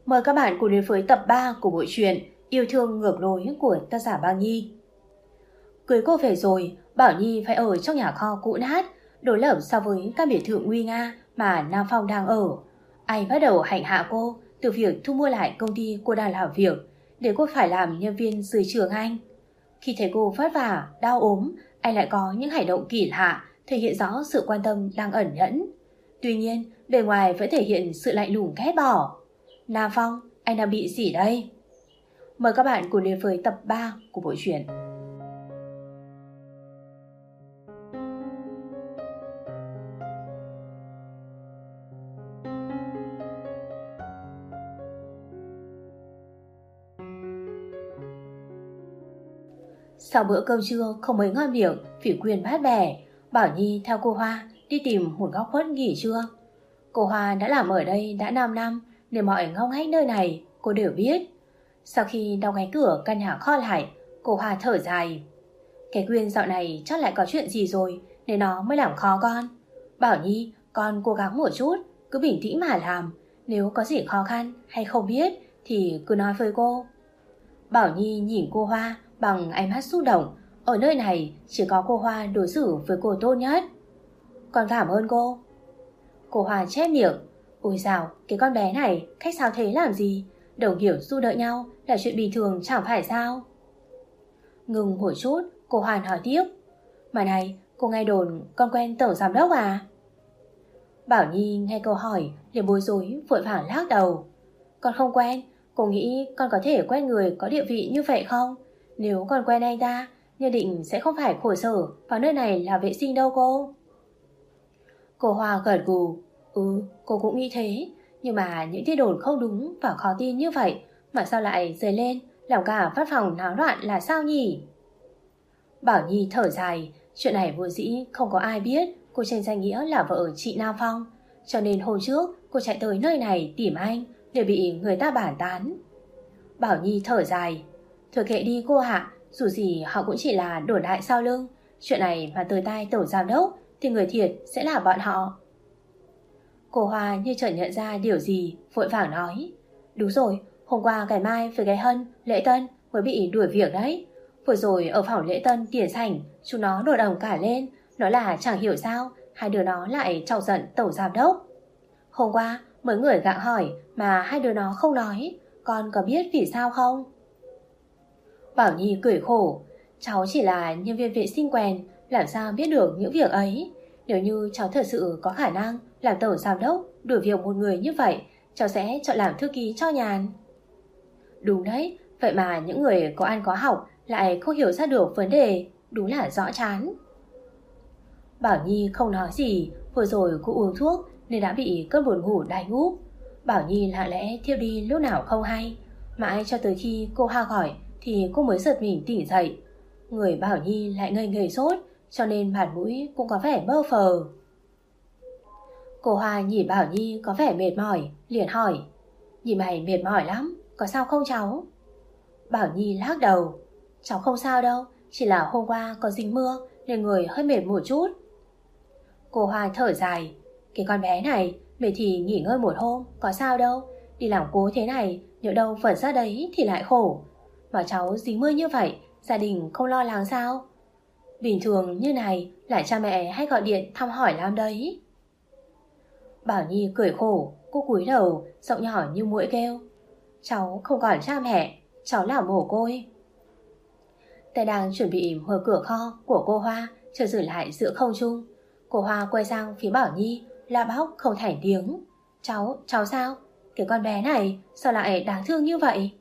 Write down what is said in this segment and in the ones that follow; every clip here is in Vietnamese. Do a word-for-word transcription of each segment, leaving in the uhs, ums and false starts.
Mời các bạn cùng đến với tập ba của bộ truyện Yêu thương ngược lối của tác giả Băng Nhi. Cưới cô về rồi, Bảo Nhi phải ở trong nhà kho cũ nát, đối lập so với các biệt thự nguy nga mà Nam Phong đang ở. Anh bắt đầu hành hạ cô từ việc thu mua lại công ty cô đang làm việc, để cô phải làm nhân viên dưới trường anh. Khi thấy cô vất vả, đau ốm, anh lại có những hành động kỳ lạ, thể hiện rõ sự quan tâm đang ẩn nhẫn. Tuy nhiên, bề ngoài vẫn thể hiện sự lạnh lùng ghét bỏ. Nam Phong, anh đang bị gì đây? Mời các bạn cùng đến với tập ba của bộ truyện. Sau bữa cơm trưa không mấy ngon miệng vì quyền bát bẻ, Bảo Nhi theo cô Hoa đi tìm một góc khuất nghỉ trưa. Cô Hoa đã làm ở đây đã năm năm nên mọi ngóc ngách nơi này cô đều biết. Sau khi đóng cánh cửa căn nhà kho lại, cô Hoa thở dài. Cái Quyên dạo này chắc lại có chuyện gì rồi nên nó mới làm khó con. Bảo Nhi, con cố gắng một chút, cứ bình tĩnh mà làm. Nếu có gì khó khăn hay không biết thì cứ nói với cô. Bảo Nhi nhìn cô Hoa bằng ánh mắt xúc động. Ở nơi này chỉ có cô Hoa đối xử với cô tốt nhất. Con cảm ơn cô. Cô Hoa chép miệng. Ôi dào, cái con bé này khách sao thế làm gì? Đồng hiểu giúp đỡ nhau là chuyện bình thường chẳng phải sao? Ngừng một chút, cô Hoa hỏi tiếp. Mà này, cô nghe đồn con quen tổng giám đốc à? Bảo Nhi nghe câu hỏi liền bối rối vội vàng lắc đầu. Con không quen. Cô nghĩ con có thể quen người có địa vị như vậy không? Nếu con quen anh ta, nhất định sẽ không phải khổ sở vào nơi này là vệ sinh đâu cô. Cô Hoa gật gù. Ừ, cô cũng nghĩ thế. Nhưng mà những tin đồn không đúng và khó tin như vậy mà sao lại dấy lên làm cả văn phòng náo loạn là sao nhỉ? Bảo Nhi thở dài. Chuyện này vốn dĩ không có ai biết cô trên danh nghĩa là vợ chị Nam Phong, cho nên hôm trước cô chạy tới nơi này tìm anh để bị người ta bàn tán. Bảo Nhi thở dài. Thôi kệ đi cô hạ, dù gì họ cũng chỉ là đồn đại sau lưng. Chuyện này mà tới tai tổng giám đốc thì người thiệt sẽ là bọn họ. Cô Hoa như chợt nhận ra điều gì, vội vàng nói. Đúng rồi, hôm qua Ngày Mai với Cái Hân, Lễ Tân mới bị đuổi việc đấy. Vừa rồi ở phòng Lễ Tân tiền sảnh, chúng nó đổ đồng cả lên, nói là chẳng hiểu sao hai đứa nó lại chọc giận tổng giám đốc. Hôm qua mấy người gặng hỏi mà hai đứa nó không nói. Con có biết vì sao không? Bảo Nhi cười khổ. Cháu chỉ là nhân viên vệ sinh quèn, làm sao biết được những việc ấy. Nếu như cháu thật sự có khả năng làm tổng giám đốc đuổi việc một người như vậy, cháu sẽ chọn làm thư ký cho nhàn. Đúng đấy, vậy mà những người có ăn có học lại không hiểu ra được vấn đề, đúng là rõ chán. Bảo Nhi không nói gì. Vừa rồi cô uống thuốc nên đã bị cơn buồn ngủ đánh úp. Bảo Nhi lặng lẽ thiếp đi lúc nào không hay. Mãi cho tới khi cô Hoa gọi thì cô mới giật mình tỉnh dậy. Người Bảo Nhi lại ngây ngây sốt, cho nên mặt mũi cũng có vẻ bơ phờ. Cô Hoa nhìn Bảo Nhi có vẻ mệt mỏi, liền hỏi. Nhìn mày mệt mỏi lắm, có sao không cháu? Bảo Nhi lắc đầu. Cháu không sao đâu, chỉ là hôm qua có dính mưa nên người hơi mệt một chút. Cô Hoa thở dài. Cái con bé này, mệt thì nghỉ ngơi một hôm, có sao đâu. Đi làm cố thế này, nhỡ đâu phật ra đấy thì lại khổ. Mà cháu dính mưa như vậy, gia đình không lo lắng sao? Bình thường như này lại cha mẹ hay gọi điện thăm hỏi lắm đấy. Bảo Nhi cười khổ. Cô cúi đầu, giọng nhỏ như muỗi kêu. Cháu không còn cha mẹ, cháu là mồ côi. Tay đang chuẩn bị mở cửa kho của cô Hoa chợt dừng lại giữa không trung. Cô Hoa quay sang phía Bảo Nhi, la bóc không thành tiếng. Cháu, cháu sao? Cái con bé này sao lại đáng thương như vậy?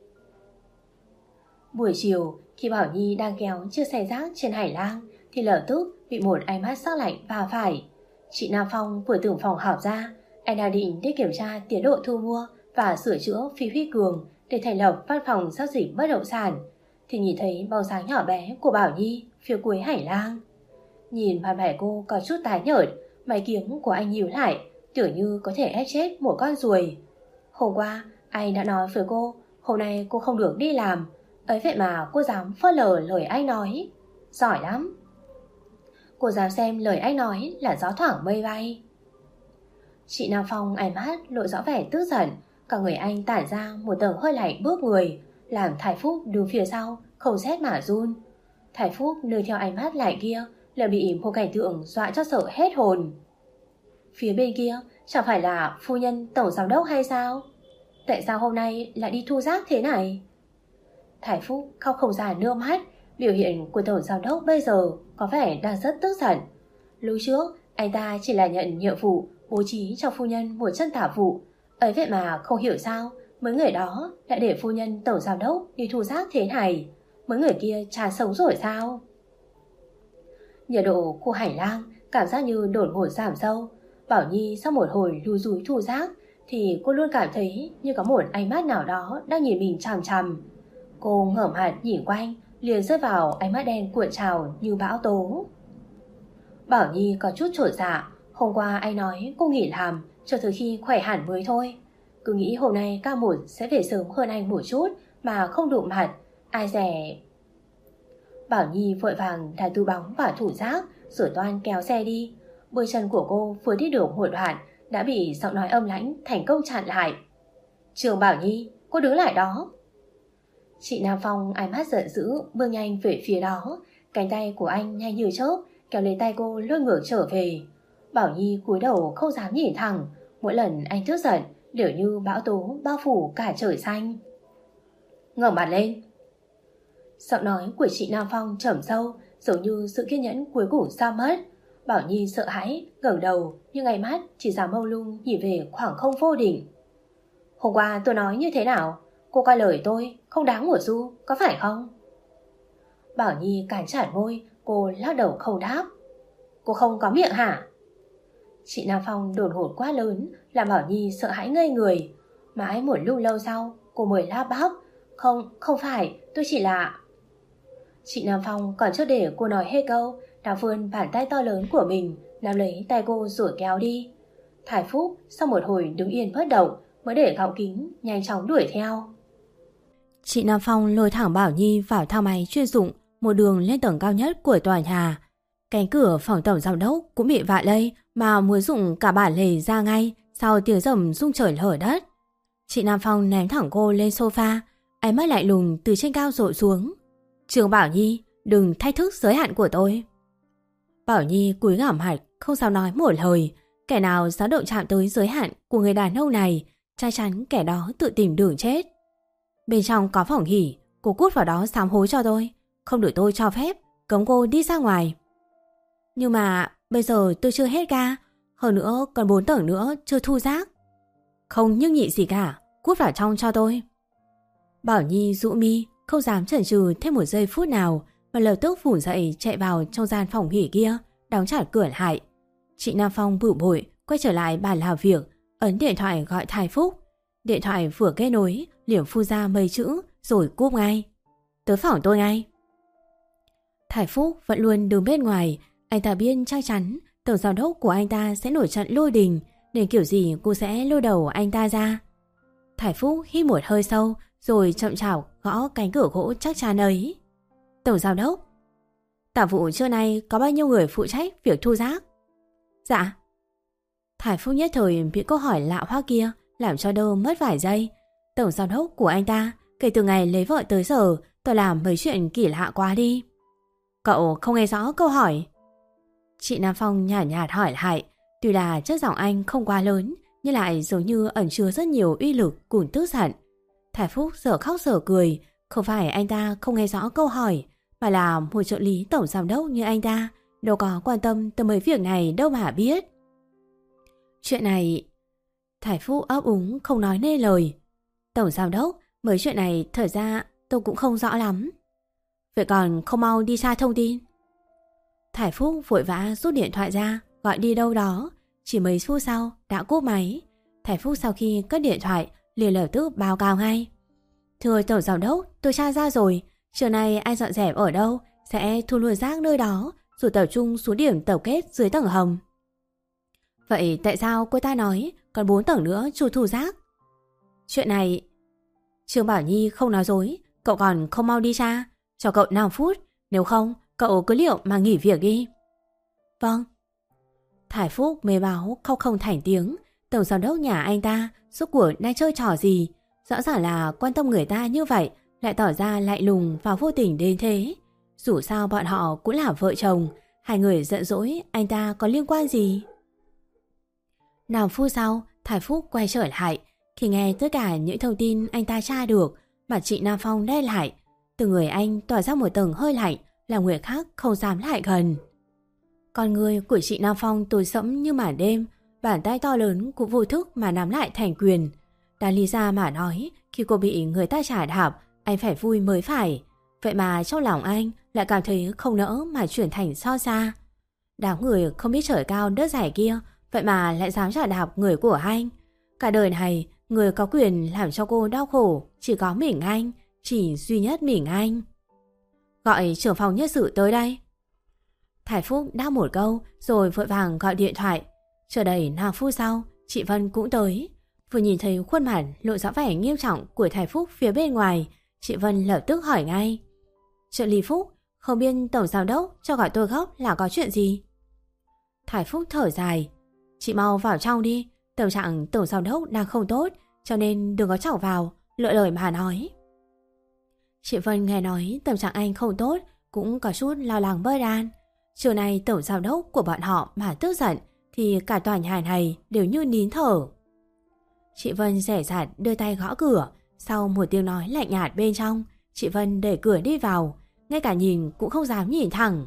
Buổi chiều, khi Bảo Nhi đang kéo chiếc xe rác trên hành lang thì lập tức bị một ánh mắt sắc lạnh va phải. Chị Nam Phong vừa từ phòng họp ra. Anh đang định đi kiểm tra tiến độ thu mua và sửa chữa Phi Huy Cường để thành lập văn phòng giao dịch bất động sản, thì nhìn thấy bóng dáng nhỏ bé của Bảo Nhi phía cuối hành lang. Nhìn mặt mày cô có chút tái nhợt, mày kiếm của anh nhíu lại, tưởng như có thể ép chết một con ruồi. Hôm qua anh đã nói với cô hôm nay cô không được đi làm, ấy vậy mà cô dám phớt lờ lời anh nói. Giỏi lắm. Cô dám xem lời anh nói là gió thoảng mây bay. Chị Nam Phong ánh mắt lộ rõ vẻ tức giận, Cả người anh tản ra một tầng hơi lạnh bước người, làm Thái Phúc đứng phía sau không rét mà run. Thái Phúc nơi theo ánh mắt lạnh kia lại bị một cảnh tượng dọa cho sợ hết hồn. Phía bên kia chẳng phải là phu nhân tổng giám đốc hay sao? Tại sao hôm nay lại đi thu rác thế này? Thái Phúc khóc không ra nước mắt. Biểu hiện của tổng giám đốc bây giờ có vẻ đang rất tức giận. Lúc trước anh ta chỉ là nhận nhiệm vụ bố trí cho phu nhân một chân tả vụ, ấy vậy mà không hiểu sao mấy người đó lại để phu nhân tổng giám đốc đi thu rác thế này. Mấy người kia chán sống rồi sao? Nhiệt độ khu hành lang cảm giác như đột ngột giảm sâu. Bảo Nhi sau một hồi lùi rúi thu rác thì cô luôn cảm thấy như có một ánh mắt nào đó đang nhìn mình chằm chằm. Cô ngẩng mặt nhìn quanh, liền rơi vào ánh mắt đen cuộn trào như bão tố. Bảo Nhi có chút chột dạ. Hôm qua anh nói cô nghỉ làm cho tới khi khỏe hẳn mới thôi. Cứ nghĩ hôm nay ca một sẽ về sớm hơn anh một chút mà không đụng mặt. Ai dè. Bảo Nhi vội vàng đặt túi bóng và thủ rác rồi toan kéo xe đi. Bước chân của cô vừa đi được một đoạn đã bị giọng nói âm lãnh thành công chặn lại. Trường Bảo Nhi, cô đứng lại đó. Chị Nam Phong ánh mắt giận dữ bước nhanh về phía đó. Cánh tay của anh nhanh như chớp kéo lấy tay cô lôi ngược trở về. Bảo Nhi cúi đầu không dám nhìn thẳng. Mỗi lần anh tức giận đều như bão tố bao phủ cả trời xanh. Ngẩng mặt lên. Giọng nói của chị Nam Phong trầm sâu, giống như sự kiên nhẫn cuối cùng xa mất. Bảo Nhi sợ hãi ngẩng đầu, nhưng ánh mắt chỉ dám mông lung nhìn về khoảng không vô định. Hôm qua tôi nói như thế nào? Cô coi lời tôi không đáng một xu, có phải không? Bảo Nhi cản chặn môi, cô lắc đầu không đáp. Cô không có miệng hả? Chị Nam Phong đột ngột quá lớn làm Bảo Nhi sợ hãi ngây người. Mãi một lúc lâu sau cô mới lắp bắp. Không, không phải, tôi chỉ là... Chị Nam Phong còn chưa để cô nói hết câu đã vươn bàn tay to lớn của mình nắm lấy tay cô rồi kéo đi. Thái Phúc sau một hồi đứng yên bất động mới để gọng kính nhanh chóng đuổi theo. Chị Nam Phong lôi thẳng Bảo Nhi vào thang máy chuyên dụng, một đường lên tầng cao nhất của tòa nhà. Cánh cửa phòng tổng giám đốc cũng bị vạ lây mà muốn dùng cả bản lề ra ngay sau tiếng rầm rung trời lở đất. Chị Nam Phong ném thẳng cô lên sofa, ánh mắt lạnh lùng từ trên cao rội xuống. Trường Bảo Nhi, đừng thách thức giới hạn của tôi. Bảo Nhi cúi gằm mặt, không dám nói một lời. Kẻ nào dám động chạm tới giới hạn của người đàn ông này, chắc chắn kẻ đó tự tìm đường chết. Bên trong có phòng nghỉ, cô cút vào đó sám hối cho tôi. Không được tôi cho phép, cấm cô đi ra ngoài. Nhưng mà bây giờ tôi chưa hết ga, hơn nữa còn bốn tầng nữa chưa thu rác. Không nhức nhị gì cả, cút vào trong cho tôi. Bảo Nhi rũ mi, không dám chần chừ thêm một giây phút nào mà lập tức phủ dậy chạy vào trong gian phòng nghỉ kia, đóng chặt cửa lại. Chị Nam Phong bự bội quay trở lại bàn làm việc, ấn điện thoại gọi Thái Phúc. Điện thoại vừa kết nối liền phun ra mấy chữ rồi cúp ngay. Tới phòng tôi ngay. Thái Phúc vẫn luôn đứng bên ngoài. Anh ta biết chắc chắn tổng giám đốc của anh ta sẽ nổi trận lôi đình, nên kiểu gì cô sẽ lôi đầu anh ta ra. Thái Phúc hít một hơi sâu rồi chậm chạp gõ cánh cửa gỗ chắc chắn ấy. Tổng giám đốc, tạp vụ trưa nay có bao nhiêu người phụ trách việc thu rác? Dạ. Thái Phúc nhất thời bị câu hỏi lạ hoắc kia làm cho đơ mất vài giây. Tổng giám đốc của anh ta kể từ ngày lấy vợ tới giờ tôi làm mấy chuyện kỳ lạ quá đi. Cậu không nghe rõ câu hỏi? Chị Nam Phong nhàn nhạt, nhạt hỏi lại. Tuy là chất giọng anh không quá lớn, nhưng lại giống như ẩn chứa rất nhiều uy lực cùng tức giận. Thái Phúc giờ khóc giờ cười. Không phải anh ta không nghe rõ câu hỏi, mà là một trợ lý tổng giám đốc như anh ta đâu có quan tâm tới mấy việc này đâu mà biết. Chuyện này... Thái Phúc ấp úng không nói nên lời. Tổng giám đốc, mấy chuyện này thật ra tôi cũng không rõ lắm. Vậy còn không mau đi tra thông tin? Thái Phúc vội vã rút điện thoại ra, gọi đi đâu đó. Chỉ mấy phút sau đã cúp máy. Thái Phúc sau khi cất điện thoại liền lập tức báo cáo ngay. Thưa tổng giám đốc, tôi tra ra rồi. Chiều nay anh dọn dẹp ở đâu sẽ thu luôn rác nơi đó, rồi tập trung xuống điểm tập kết dưới tầng hầm. Vậy tại sao cô ta nói còn bốn tầng nữa chưa thu rác? Chuyện này... Trương Bảo Nhi không nói dối. Cậu còn không mau đi tra. Cho cậu năm phút. Nếu không cậu cứ liệu mà nghỉ việc đi. Vâng. Thái Phúc mê báo khóc không thành tiếng. Tổng giám đốc nhà anh ta rốt cuộc đang chơi trò gì? Rõ ràng là quan tâm người ta như vậy, lại tỏ ra lạnh lùng và vô tình đến thế. Dù sao bọn họ cũng là vợ chồng, hai người giận dỗi anh ta có liên quan gì? Năm phút sau, Thái Phúc quay trở lại. Khi nghe tất cả những thông tin anh ta tra được, mặt chị Nam Phong đen lại. Từ người anh tỏa ra một tầng hơi lạnh, làm người khác không dám lại gần. Con người của chị Nam Phong tối sẫm như màn đêm, bàn tay to lớn cũng vô thức mà nắm lại thành quyền. Đàn lý ra mà nói, khi cô bị người ta trả đạp, anh phải vui mới phải. Vậy mà trong lòng anh lại cảm thấy không nỡ mà chuyển thành so xa. Đám người không biết trời cao đất dày kia, vậy mà lại dám trả đạp người của anh. Cả đời này, người có quyền làm cho cô đau khổ chỉ có mình anh, chỉ duy nhất mình anh. Gọi trưởng phòng nhân sự tới đây. Thái Phúc đáp một câu rồi vội vàng gọi điện thoại. Chờ đầy năm phút sau, chị Vân cũng tới. Vừa nhìn thấy khuôn mặt lộ rõ vẻ nghiêm trọng của Thái Phúc phía bên ngoài, chị Vân lập tức hỏi ngay. Trợ lý Phúc, không biết tổng giám đốc cho gọi tôi gấp là có chuyện gì? Thái Phúc thở dài. Chị mau vào trong đi, tâm trạng tổng giám đốc đang không tốt, cho nên đừng có chọc vào, lựa lời mà nói. Chị Vân nghe nói tâm trạng anh không tốt, cũng có chút lo lắng bơi đan. Chiều nay tổng giám đốc của bọn họ mà tức giận, thì cả tòa nhà này đều như nín thở. Chị Vân rẻ rạt đưa tay gõ cửa. Sau một tiếng nói lạnh nhạt bên trong, chị Vân đẩy cửa đi vào, ngay cả nhìn cũng không dám nhìn thẳng.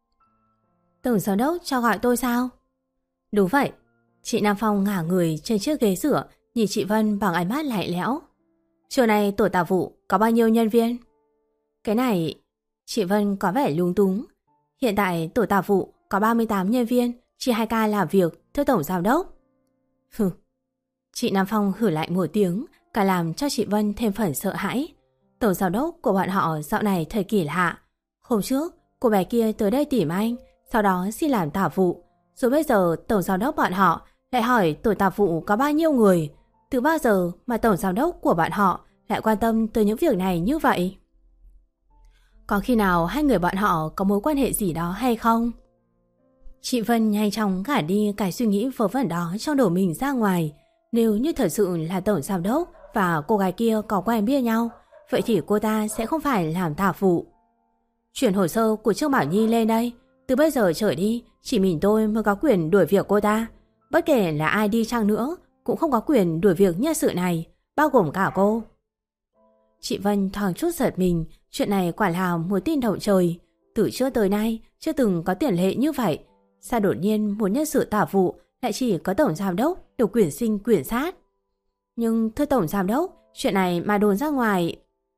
Tổng giám đốc cho gọi tôi sao? Đúng vậy. Chị Nam Phong ngả người trên chiếc ghế rửa, nhìn chị Vân bằng ánh mắt lạnh lẽo. Chiều nay tổ tạp vụ có bao nhiêu nhân viên? Cái này... Chị Vân có vẻ lung túng. Hiện tại tổ tạp vụ có ba mươi tám nhân viên, chỉ hai ca làm việc, thưa tổng giám đốc. Hừ. Chị Nam Phong hử lại một tiếng, cả làm cho chị Vân thêm phần sợ hãi. Tổng giám đốc của bọn họ dạo này thời kỳ lạ. Hôm trước, cô bé kia tới đây tìm anh, sau đó xin làm tạp vụ. Rồi bây giờ tổng giám đốc bọn họ lại hỏi tổ tạp vụ có bao nhiêu người. Từ bao giờ mà tổng giám đốc của bọn họ lại quan tâm tới những việc này như vậy? Có khi nào hai người bọn họ có mối quan hệ gì đó hay không? Chị Vân nhanh chóng gả đi cái suy nghĩ vớ vẩn đó trong đầu mình ra ngoài. Nếu như thật sự là tổng giám đốc và cô gái kia có quen biết nhau, vậy thì cô ta sẽ không phải làm tạp vụ. Chuyển hồ sơ của Trương Bảo Nhi lên đây. Từ bây giờ trở đi, chỉ mình tôi mới có quyền đuổi việc cô ta. Bất kể là ai đi chăng nữa, cũng không có quyền đuổi việc nhân sự này, bao gồm cả cô. Chị Vân thoáng chút giật mình, chuyện này quả là một tin động trời. Từ trước tới nay, chưa từng có tiền lệ như vậy. Sao đột nhiên một nhân sự tạp vụ lại chỉ có tổng giám đốc được quyền sinh quyền sát? Nhưng thưa tổng giám đốc, chuyện này mà đồn ra ngoài...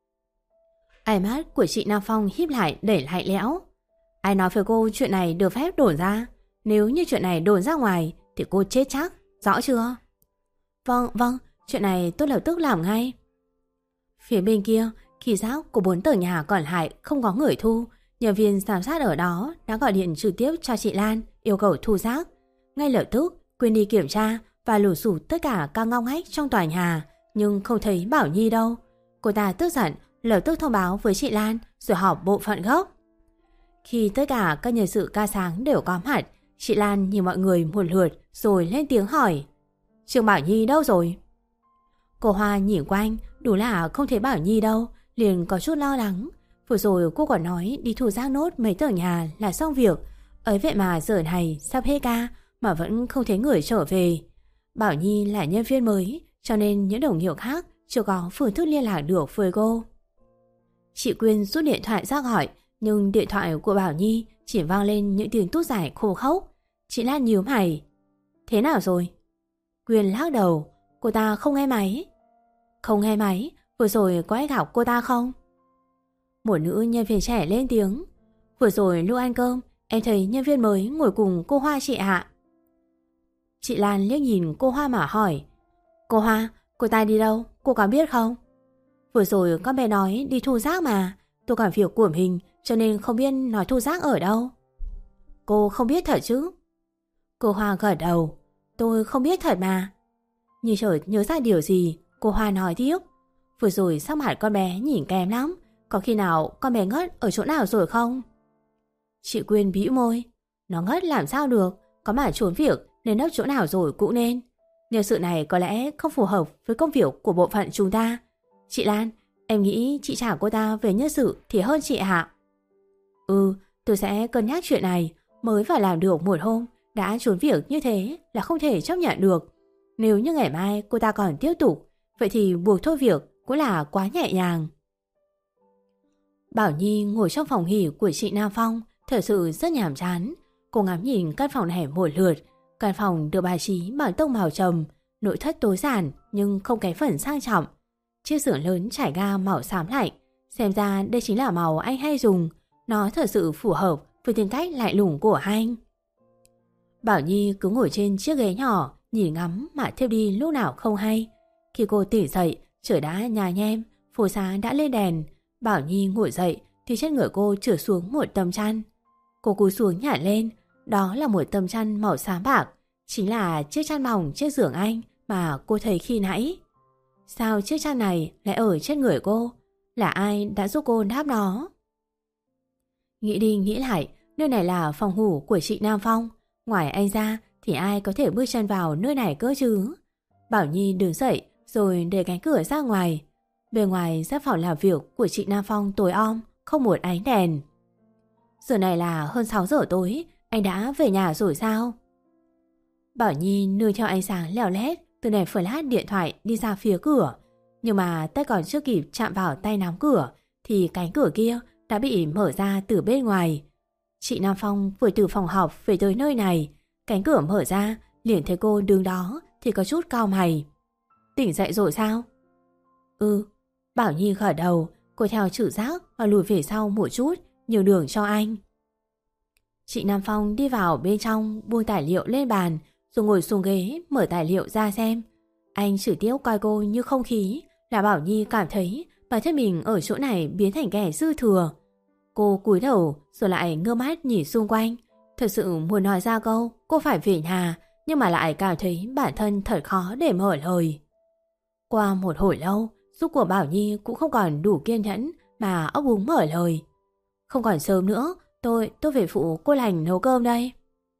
Ánh mắt của chị Nam Phong híp lại để lạnh lẽo. Ai nói với cô chuyện này được phép đồn ra? Nếu như chuyện này đồn ra ngoài thì cô chết chắc, rõ chưa? Vâng, vâng, chuyện này tôi lập tức làm ngay. Phía bên kia, khi giác của bốn tờ nhà còn lại không có người thu, nhân viên giám sát ở đó đã gọi điện trực tiếp cho chị Lan yêu cầu thu rác. Ngay lập tức Quyên đi kiểm tra và lục sụp tất cả các ngóc ngách trong tòa nhà, nhưng không thấy Bảo Nhi đâu. Cô ta tức giận lập tức thông báo với chị Lan rồi họp bộ phận gốc. Khi tất cả các nhân sự ca sáng đều có mặt, chị Lan nhìn mọi người một lượt rồi lên tiếng hỏi: Trương Bảo Nhi đâu rồi? Cô Hoa nhìn quanh, đủ là không thấy Bảo Nhi đâu, liền có chút lo lắng. Vừa rồi cô còn nói đi thu rác nốt mấy tờ nhà là xong việc, ấy vậy mà giờ này sắp hết ca mà vẫn không thấy người trở về. Bảo Nhi là nhân viên mới, cho nên những đồng nghiệp khác chưa có phương thức liên lạc được với cô. Chị Quyên rút điện thoại ra gọi, nhưng điện thoại của Bảo Nhi chỉ vang lên những tiếng tút giải khô khốc. Chị Lan nhíu mày: Thế nào rồi? Quyên lắc đầu: Cô ta không nghe máy. Không nghe máy? Vừa rồi có ai gặp cô ta không? Một nữ nhân viên trẻ lên tiếng: Vừa rồi lúc ăn cơm em thấy nhân viên mới ngồi cùng cô Hoa chị ạ. Chị Lan liếc nhìn cô Hoa mà hỏi: Cô Hoa, cô ta đi đâu? Cô có biết không? Vừa rồi con bé nói đi thu rác mà. Tôi còn việc của mình cho nên không biết nói thu rác ở đâu. Cô không biết thật chứ? Cô Hoa gật đầu: Tôi không biết thật mà. Như chợt nhớ ra điều gì, cô Hoa nói tiếp: Vừa rồi sắc mặt con bé nhìn kém lắm. Có khi nào con bé ngất ở chỗ nào rồi không? Chị Quyên bĩu môi: Nó ngất làm sao được, có mà trốn việc nên nấp chỗ nào rồi cũng nên. Nhân sự này có lẽ không phù hợp với công việc của bộ phận chúng ta. Chị Lan, em nghĩ chị trả cô ta về nhân sự thì hơn chị ạ. Ừ, tôi sẽ cân nhắc chuyện này. Mới phải làm được một hôm, đã trốn việc như thế là không thể chấp nhận được. Nếu như ngày mai cô ta còn tiếp tục, vậy thì buộc thôi việc cũng là quá nhẹ nhàng. Bảo Nhi ngồi trong phòng nghỉ của chị Nam Phong, thật sự rất nhàm chán. Cô ngắm nhìn căn phòng này một lượt. Căn phòng được bài trí bằng tông màu trầm, nội thất tối giản nhưng không kém phần sang trọng. Chiếc giường lớn trải ga màu xám lạnh, xem ra đây chính là màu anh hay dùng. Nó thật sự phù hợp với tính cách lạnh lùng của anh. Bảo Nhi cứ ngồi trên chiếc ghế nhỏ, nhìn ngắm mà thiếp đi lúc nào không hay. Khi cô tỉnh dậy, trời đã nhá nhem, phố xá đã lên đèn. Bảo Nhi ngồi dậy thì trên người cô trượt xuống một tấm chăn. Cô cúi xuống nhặt lên, đó là một tấm chăn màu xám bạc, chính là chiếc chăn mỏng trên giường anh mà cô thấy khi nãy. Sao chiếc chăn này lại ở trên người cô? Là ai đã giúp cô đáp nó? Nghĩ đi nghĩ lại, nơi này là phòng ngủ của chị Nam Phong. Ngoài anh ra thì ai có thể bước chân vào nơi này cơ chứ? Bảo Nhi đứng dậy rồi để cánh cửa ra ngoài. Bên ngoài gian phòng làm việc của chị Nam Phong tối om, không một ánh đèn. Giờ này là hơn sáu giờ tối, anh đã về nhà rồi sao? Bảo Nhi nương theo ánh sáng leo lét từ đèn flash điện thoại đi ra phía cửa. Nhưng mà tay còn chưa kịp chạm vào tay nắm cửa thì cánh cửa kia đã bị mở ra từ bên ngoài. Chị Nam Phong vừa từ phòng họp về tới nơi này. Cánh cửa mở ra, liền thấy cô đứng đó thì có chút cau mày. Tỉnh dậy rồi sao? Ừ. Bảo Nhi gật đầu. Cô theo trực giác và lùi về sau một chút, nhường đường cho anh. Chị Nam Phong đi vào bên trong, buông tài liệu lên bàn rồi ngồi xuống ghế mở tài liệu ra xem. Anh trực tiếp coi cô như không khí, là Bảo Nhi cảm thấy bản thân mình ở chỗ này biến thành kẻ dư thừa. Cô cúi đầu rồi lại ngơ mắt nhìn xung quanh. Thật sự muốn nói ra câu cô phải về nhà, nhưng mà lại cảm thấy bản thân thật khó để mở lời. Qua một hồi lâu, giúp của Bảo Nhi cũng không còn đủ kiên nhẫn mà ấp úng mở lời. Không còn sớm nữa, tôi tôi về phụ cô Lành nấu cơm đây.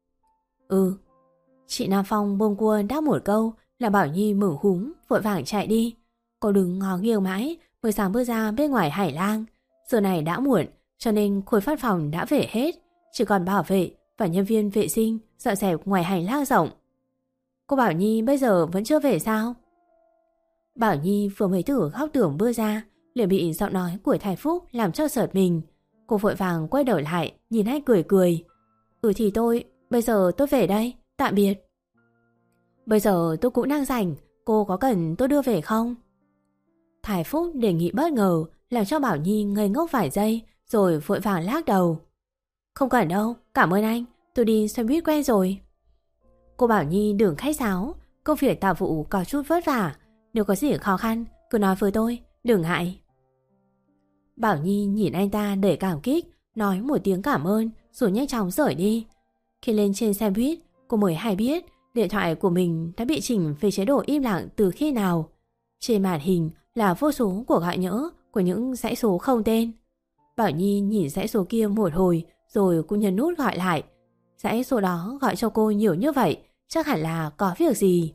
Ừ. Chị Nam Phong buông cua đáp một câu là Bảo Nhi mừng húm vội vàng chạy đi. Cô đứng ngó nghiêng mãi mới dám bước ra bên ngoài hành lang. Giờ này đã muộn cho nên khối phát phòng đã về hết, chỉ còn bảo vệ và nhân viên vệ sinh dọn dẹp ngoài hành lang rộng. Cô Bảo Nhi bây giờ vẫn chưa về sao? Bảo Nhi vừa mới từ góc tường bước ra liền bị giọng nói của Thái Phúc làm cho sợt mình. Cô vội vàng quay đầu lại nhìn anh cười cười. Ừ thì tôi, bây giờ tôi về đây, tạm biệt. Bây giờ tôi cũng đang rảnh, cô có cần tôi đưa về không? Thái Phúc đề nghị bất ngờ làm cho Bảo Nhi ngây ngốc vài giây rồi vội vàng lắc đầu. Không cần đâu, cảm ơn anh, tôi đi xe buýt quen rồi. Cô Bảo Nhi đừng khách sáo, công việc tạp vụ có chút vất vả, nếu có gì khó khăn cứ nói với tôi, đừng ngại. Bảo Nhi nhìn anh ta để cảm kích, nói một tiếng cảm ơn rồi nhanh chóng rời đi. Khi lên trên xe buýt, cô mới hay biết điện thoại của mình đã bị chỉnh về chế độ im lặng từ khi nào. Trên màn hình là vô số cuộc gọi nhỡ của những dãy số không tên. Bảo Nhi nhìn dãy số kia một hồi rồi cô nhấn nút gọi lại. Dãy số đó gọi cho cô nhiều như vậy, chắc hẳn là có việc gì.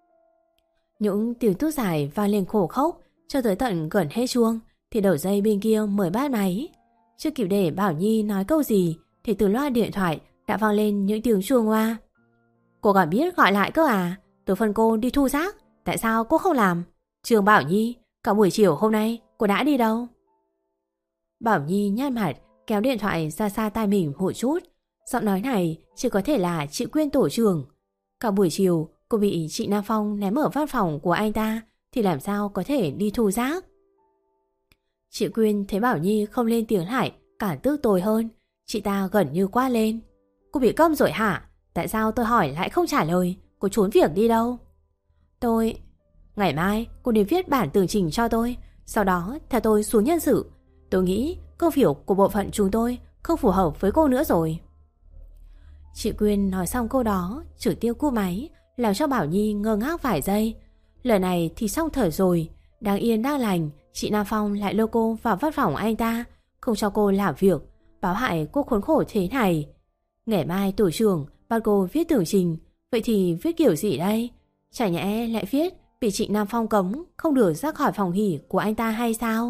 Những tiếng tút dài vang lên khổ khốc cho tới tận gần hết chuông thì đầu dây bên kia mới bắt máy. Chưa kịp để Bảo Nhi nói câu gì thì từ loa điện thoại đã vang lên những tiếng chuông hoa. Cô còn biết gọi lại cơ à? Tôi phân cô đi thu rác, tại sao cô không làm? Trường Bảo Nhi, cả buổi chiều hôm nay cô đã đi đâu? Bảo Nhi nhăn mặt kéo điện thoại ra xa tai mình một chút. Giọng nói này chỉ có thể là chị Quyên tổ trưởng. Cả buổi chiều cô bị chị Nam Phong ném ở văn phòng của anh ta thì làm sao có thể đi thu rác? Chị Quyên thấy Bảo Nhi không lên tiếng lại càng tức tối hơn. Chị ta gần như quát lên. Cô bị câm rồi hả? Tại sao tôi hỏi lại không trả lời? Cô trốn việc đi đâu? Tôi... Ngày mai cô đi viết bản tường trình cho tôi, sau đó theo tôi xuống nhân sự. Tôi nghĩ công việc của bộ phận chúng tôi không phù hợp với cô nữa rồi. Chị Quyên nói xong câu đó trực tiếp cúp máy, làm cho Bảo Nhi ngơ ngác vài giây. Lần này thì xong thở rồi. Đang yên đang lành, chị Nam Phong lại lôi cô vào văn phòng anh ta, không cho cô làm việc, báo hại cô khốn khổ thế này. Ngày mai tổ trưởng bắt cô viết tường trình, vậy thì viết kiểu gì đây? Chả nhẽ lại viết bị chị Nam Phong cấm không được ra khỏi phòng nghỉ của anh ta hay sao?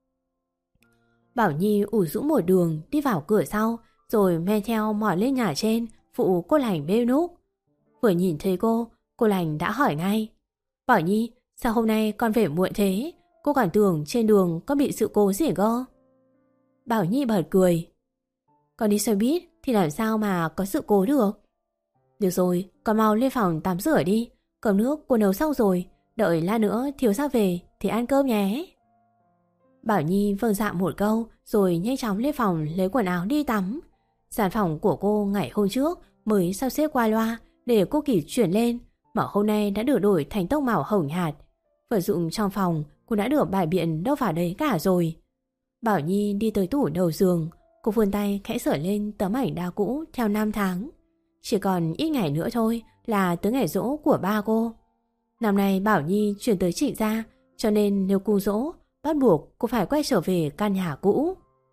Bảo Nhi ủ rũ một đường đi vào cửa sau, rồi men theo mỏi lên nhà trên phụ cô Lành bếp núc. Vừa nhìn thấy cô, cô Lành đã hỏi ngay: Bảo Nhi, sao hôm nay con về muộn thế? Cô còn tưởng trên đường có bị sự cố gì cơ. Bảo Nhi bật cười: Con đi xe buýt thì làm sao mà có sự cố được. Được rồi, con mau lên phòng tắm rửa đi. Cơm nước cô nấu xong rồi, đợi lát nữa thiếu gia về thì ăn cơm nhé. Bảo Nhi vâng dạ một câu rồi nhanh chóng lên phòng lấy quần áo đi tắm. Gian phòng của cô ngày hôm trước mới sắp xếp qua loa để cô kịp chuyển lên, mà hôm nay đã được đổi thành tông màu hồng nhạt. Vật dụng trong phòng cũng đã được bày biện đâu vào đấy cả rồi. Bảo Nhi đi tới tủ đầu giường, cô vươn tay khẽ sửa lên tấm ảnh đá cũ theo năm tháng. Chỉ còn ít ngày nữa thôi là tới ngày giỗ của ba cô. Năm nay Bảo Nhi chuyển tới Trịnh gia, cho nên nếu cung giỗ bắt buộc cô phải quay trở về căn nhà cũ.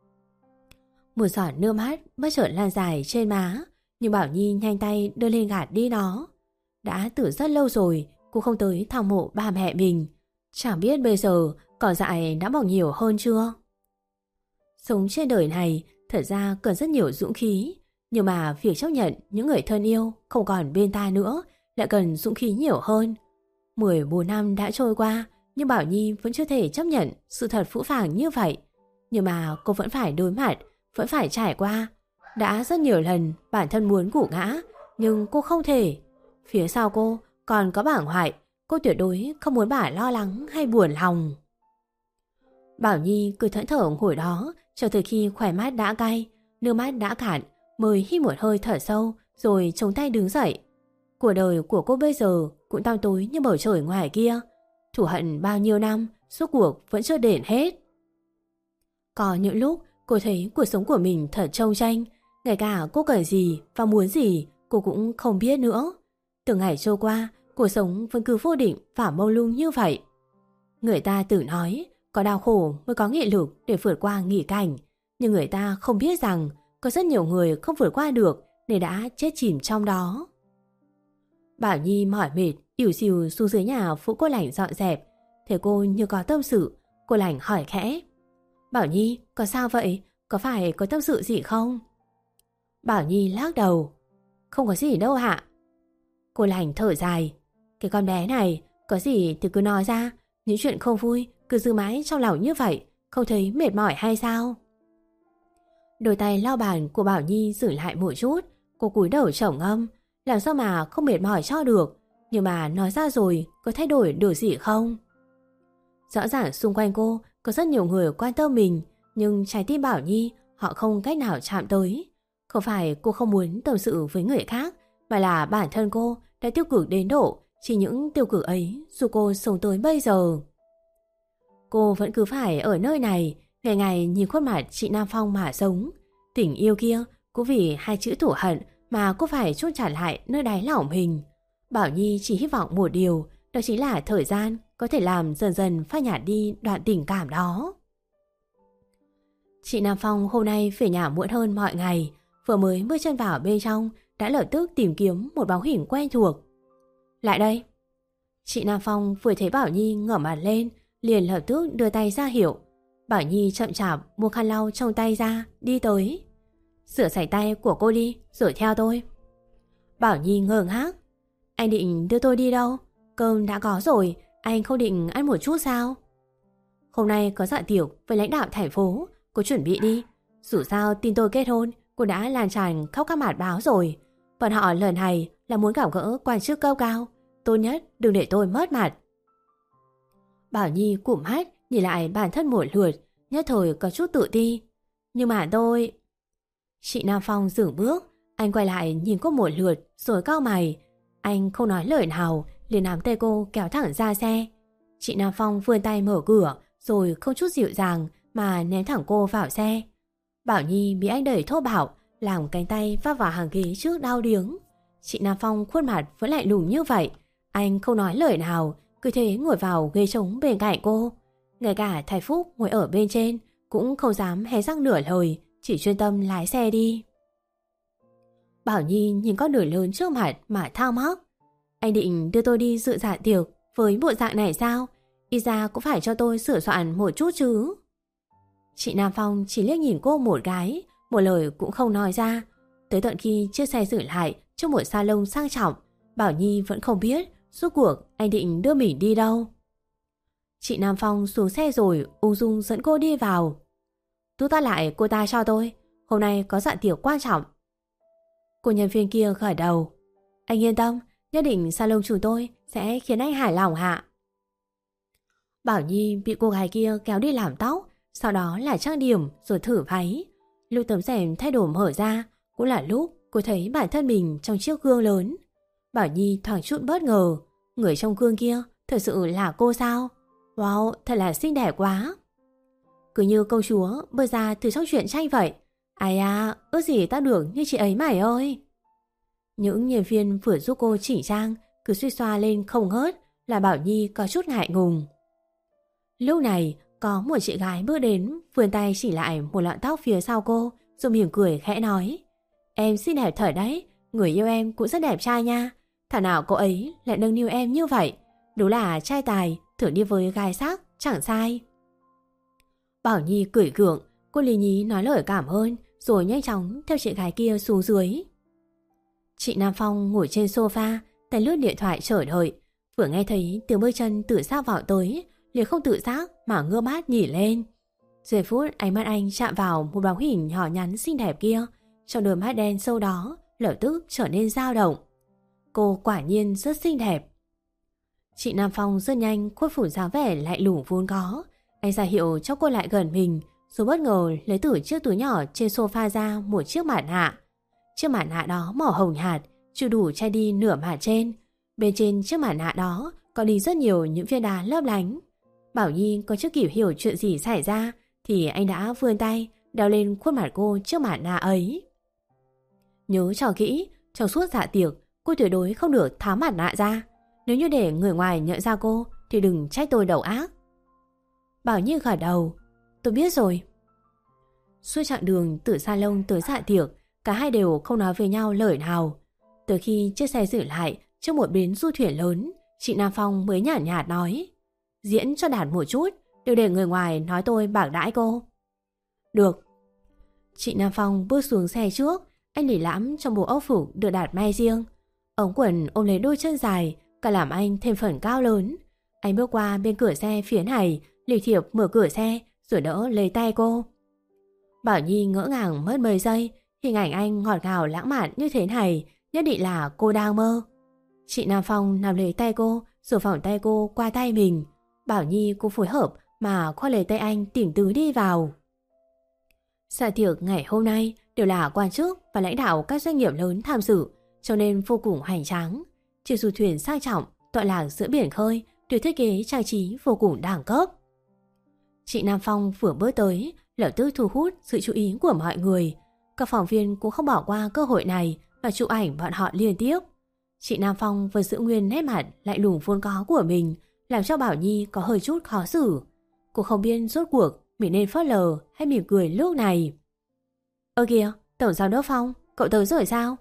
Một giọt nước mắt bất chợt lan dài trên má, nhưng Bảo Nhi nhanh tay đưa lên gạt đi nó. Đã từ rất lâu rồi cô không tới thăm mộ ba mẹ mình, chẳng biết bây giờ cỏ dại đã mọc nhiều hơn chưa. Sống trên đời này thật ra cần rất nhiều dũng khí, nhưng mà việc chấp nhận những người thân yêu không còn bên ta nữa lại cần dũng khí nhiều hơn. mười bốn năm đã trôi qua, nhưng Bảo Nhi vẫn chưa thể chấp nhận sự thật phũ phàng như vậy. Nhưng mà cô vẫn phải đối mặt, vẫn phải trải qua. Đã rất nhiều lần bản thân muốn gục ngã, nhưng cô không thể. Phía sau cô còn có bà ngoại, cô tuyệt đối không muốn bà lo lắng hay buồn lòng. Bảo Nhi cứ thẫn thờ hồi đó cho tới khi khỏe mắt đã cay, nước mắt đã cạn, mới hít một hơi thở sâu rồi chống tay đứng dậy. Cuộc đời của cô bây giờ cũng tăm tối như bầu trời ngoài kia. Thù hận bao nhiêu năm suốt cuộc vẫn chưa đền hết. Có những lúc cô thấy cuộc sống của mình thật trông tranh, ngay cả cô cần gì và muốn gì cô cũng không biết nữa. Từng ngày trôi qua, cuộc sống vẫn cứ vô định và mông lung như vậy. Người ta tự nói có đau khổ mới có nghị lực để vượt qua nghỉ cảnh, nhưng người ta không biết rằng có rất nhiều người không vượt qua được nên đã chết chìm trong đó. Bảo Nhi mỏi mệt ỉu xìu xuống dưới nhà phụ cô Lành dọn dẹp. Thấy cô như có tâm sự, cô Lành hỏi khẽ: Bảo Nhi, có sao vậy? Có phải có tâm sự gì không? Bảo Nhi lắc đầu: Không có gì đâu ạ. Cô Lành thở dài: Cái con bé này, có gì thì cứ nói ra, những chuyện không vui cứ giữ mãi trong lòng như vậy, không thấy mệt mỏi hay sao? Đôi tay lau bàn của Bảo Nhi dừng lại một chút, cô cúi đầu trầm ngâm, làm sao mà không mệt mỏi cho được, nhưng mà nói ra rồi có thay đổi được gì không? Rõ ràng xung quanh cô có rất nhiều người quan tâm mình, nhưng trái tim Bảo Nhi họ không cách nào chạm tới. Không phải cô không muốn tâm sự với người khác, mà là bản thân cô đã tiêu cực đến độ chỉ những tiêu cực ấy dù cô sống tới bây giờ. Cô vẫn cứ phải ở nơi này, ngày ngày nhìn khuôn mặt chị Nam Phong mà sống. Tình yêu kia cũng vì hai chữ thù hận mà cô phải chôn chặt lại nơi đáy lòng mình. Bảo Nhi chỉ hy vọng một điều, đó chính là thời gian có thể làm dần dần phai nhạt đi đoạn tình cảm đó. Chị Nam Phong hôm nay về nhà muộn hơn mọi ngày, vừa mới bước chân vào bên trong đã lập tức tìm kiếm một bóng hình quen thuộc. Lại đây. Chị Nam Phong vừa thấy Bảo Nhi ngẩng mặt lên, liền lập tức đưa tay ra hiệu. Bảo Nhi chậm chạp mua khăn lau trong tay ra, đi tới. Rửa sạch tay của cô đi, rồi theo tôi. Bảo Nhi ngơ ngác. Anh định đưa tôi đi đâu? Cơm đã có rồi, anh không định ăn một chút sao? Hôm nay có dạ tiệc với lãnh đạo thành phố, cô chuẩn bị đi. Dù sao tin tôi kết hôn, cô đã lan tràn khắp các mặt báo rồi. Bọn họ lần này là muốn gặp gỡ quan chức cao cao, tốt nhất đừng để tôi mất mặt. Bảo Nhi cụm mắt nhìn lại bản thân một lượt, nhất thời có chút tự ti. Nhưng mà tôi... Chị Nam Phong dừng bước, anh quay lại nhìn cô một lượt rồi cau mày. Anh không nói lời nào, liền nắm tay cô kéo thẳng ra xe. Chị Nam Phong vươn tay mở cửa, rồi không chút dịu dàng mà ném thẳng cô vào xe. Bảo Nhi bị anh đẩy thô bạo, làm cánh tay vấp vào hàng ghế trước đau điếng. Chị Nam Phong khuôn mặt vẫn lạnh lùng như vậy. Anh không nói lời nào, cứ thế ngồi vào ghế trống bên cạnh cô. Ngay cả Thái Phúc ngồi ở bên trên cũng không dám hé răng nửa lời, chỉ chuyên tâm lái xe đi. Bảo Nhi nhìn con đường lớn trước mặt mà thao móc. Anh định đưa tôi đi dự dạ tiệc với bộ dạng này sao? Ít ra cũng phải cho tôi sửa soạn một chút chứ. Chị Nam Phong chỉ liếc nhìn cô một cái, một lời cũng không nói ra. Tới tận khi chiếc xe dừng lại trong một salon sang trọng, Bảo Nhi vẫn không biết rốt cuộc anh định đưa mình đi đâu. Chị Nam Phong xuống xe rồi ung dung dẫn cô đi vào. Tú ta lại cô ta cho tôi, hôm nay có dạ tiệc quan trọng. Cô nhân viên kia gật đầu. Anh yên tâm, nhất định salon chúng tôi sẽ khiến anh hài lòng hạ. Bảo Nhi bị cô gái kia kéo đi làm tóc, sau đó là trang điểm rồi thử váy. Lúc tấm rèm thay đổi mở ra cũng là lúc cô thấy bản thân mình trong chiếc gương lớn. Bảo Nhi thoáng chút bất ngờ, người trong gương kia thật sự là cô sao? Wow, thật là xinh đẹp quá. Cứ như công chúa bơi ra từ trong truyện tranh vậy. Ai à, ước gì ta được như chị ấy mày ơi. Những nhân viên vừa giúp cô chỉnh trang cứ suy xoa lên không ngớt, là Bảo Nhi có chút ngại ngùng. Lúc này có một chị gái bước đến, vươn tay chỉ lại một lọn tóc phía sau cô, rồi mỉm cười khẽ nói: Em xinh đẹp thật đấy, người yêu em cũng rất đẹp trai nha. Thảo nào cô ấy lại nâng niu em như vậy. Đúng là trai tài thử đi với gái sắc chẳng sai. Bảo Nhi cười gượng, cô lý nhí nói lời cảm ơn rồi nhanh chóng theo chị gái kia xuống dưới. Chị Nam Phong ngồi trên sofa, tay lướt điện thoại chờ đợi. Vừa nghe thấy tiếng bước chân từ xa vào tới, liền không tự giác mà ngơ mắt nhìn lên. Giây phút ánh mắt anh chạm vào một bóng hình nhỏ nhắn xinh đẹp kia, trong đôi mắt đen sâu đó lập tức trở nên dao động. Cô quả nhiên rất xinh đẹp. Chị Nam Phong rất nhanh khôi phục dáng vẻ lạnh lùng vốn có. Anh ra hiệu cho cô lại gần mình, rồi bất ngờ lấy từ chiếc túi nhỏ trên sofa ra một chiếc mặt nạ. Chiếc mặt nạ đó màu hồng nhạt, chưa đủ che đi nửa mặt trên. Bên trên chiếc mặt nạ đó có đi rất nhiều những viên đá lấp lánh. Bảo Nhi có chưa kịp hiểu chuyện gì xảy ra thì anh đã vươn tay đeo lên khuôn mặt cô chiếc mặt nạ ấy. Nhớ cho kỹ, trong suốt dạ tiệc cô tuyệt đối không được tháo mặt nạ ra. Nếu như để người ngoài nhận ra cô thì đừng trách tôi đầu ác. Bảo Nhi gật đầu. Tôi biết rồi. Suốt chặng đường từ salon tới dạ tiệc, cả hai đều không nói với nhau lời nào. Từ khi chiếc xe dừng lại trước một bến du thuyền lớn, chị Nam Phong mới nhàn nhạt, nhạt nói: Diễn cho đạt một chút, đừng để người ngoài nói tôi bạc đãi cô. Được. Chị Nam Phong bước xuống xe trước, anh để lãm trong bộ ốc phục được đặt may riêng. Ống quần ôm lấy đôi chân dài, cả làm anh thêm phần cao lớn. Anh bước qua bên cửa xe phía này, lịch thiệp mở cửa xe rồi đỡ lấy tay cô. Bảo Nhi ngỡ ngàng mất mấy giây, hình ảnh anh ngọt ngào lãng mạn như thế này nhất định là cô đang mơ. Chị Nam Phong nắm lấy tay cô rồi vòng tay cô qua tay mình. Bảo Nhi cũng phối hợp mà khoác lấy tay anh tỉnh tứ đi vào. Dạ tiệc ngày hôm nay đều là quan chức và lãnh đạo các doanh nghiệp lớn tham dự, cho nên vô cùng hoành tráng. Chiếc du thuyền sang trọng tọa lạc giữa biển khơi được thiết kế trang trí vô cùng đẳng cấp. Chị Nam Phong vừa bước tới lập tức thu hút sự chú ý của mọi người. Các phóng viên cũng không bỏ qua cơ hội này mà chụp ảnh bọn họ liên tiếp. Chị Nam Phong vẫn giữ nguyên nét mặt lạnh lùng vốn có của mình, làm cho Bảo Nhi có hơi chút khó xử. Cô không biết rốt cuộc mình nên phớt lờ hay mỉm cười lúc này. Ơ kìa, Tổng Giám đốc Phong, cậu tới rồi sao?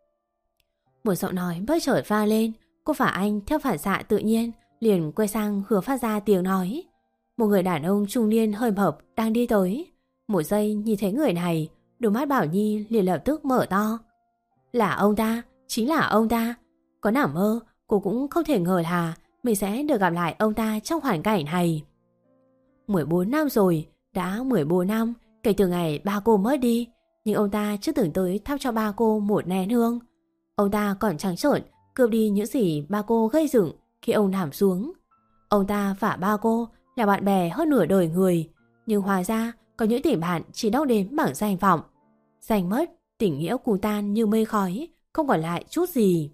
Một giọng nói bất chợt vang lên. Cô và anh theo phản xạ tự nhiên liền quay sang hướng phát ra tiếng nói. Một người đàn ông trung niên hơi mập đang đi tới. Một giây nhìn thấy người này, đôi mắt Bảo Nhi liền lập tức mở to. Là ông ta, chính là ông ta. Có nằm mơ cô cũng không thể ngờ là mình sẽ được gặp lại ông ta trong hoàn cảnh này. mười bốn năm rồi, đã mười bốn năm kể từ ngày ba cô mất đi, nhưng ông ta chưa từng tới thắp cho ba cô một nén hương. Ông ta còn trắng trợn cướp đi những gì ba cô gây dựng khi ông nằm xuống. Ông ta và ba cô là bạn bè hơn nửa đời người, nhưng hóa ra có những tình bạn chỉ đong đếm bằng danh vọng. Giành mất, tình nghĩa cùng tan như mây khói, không còn lại chút gì.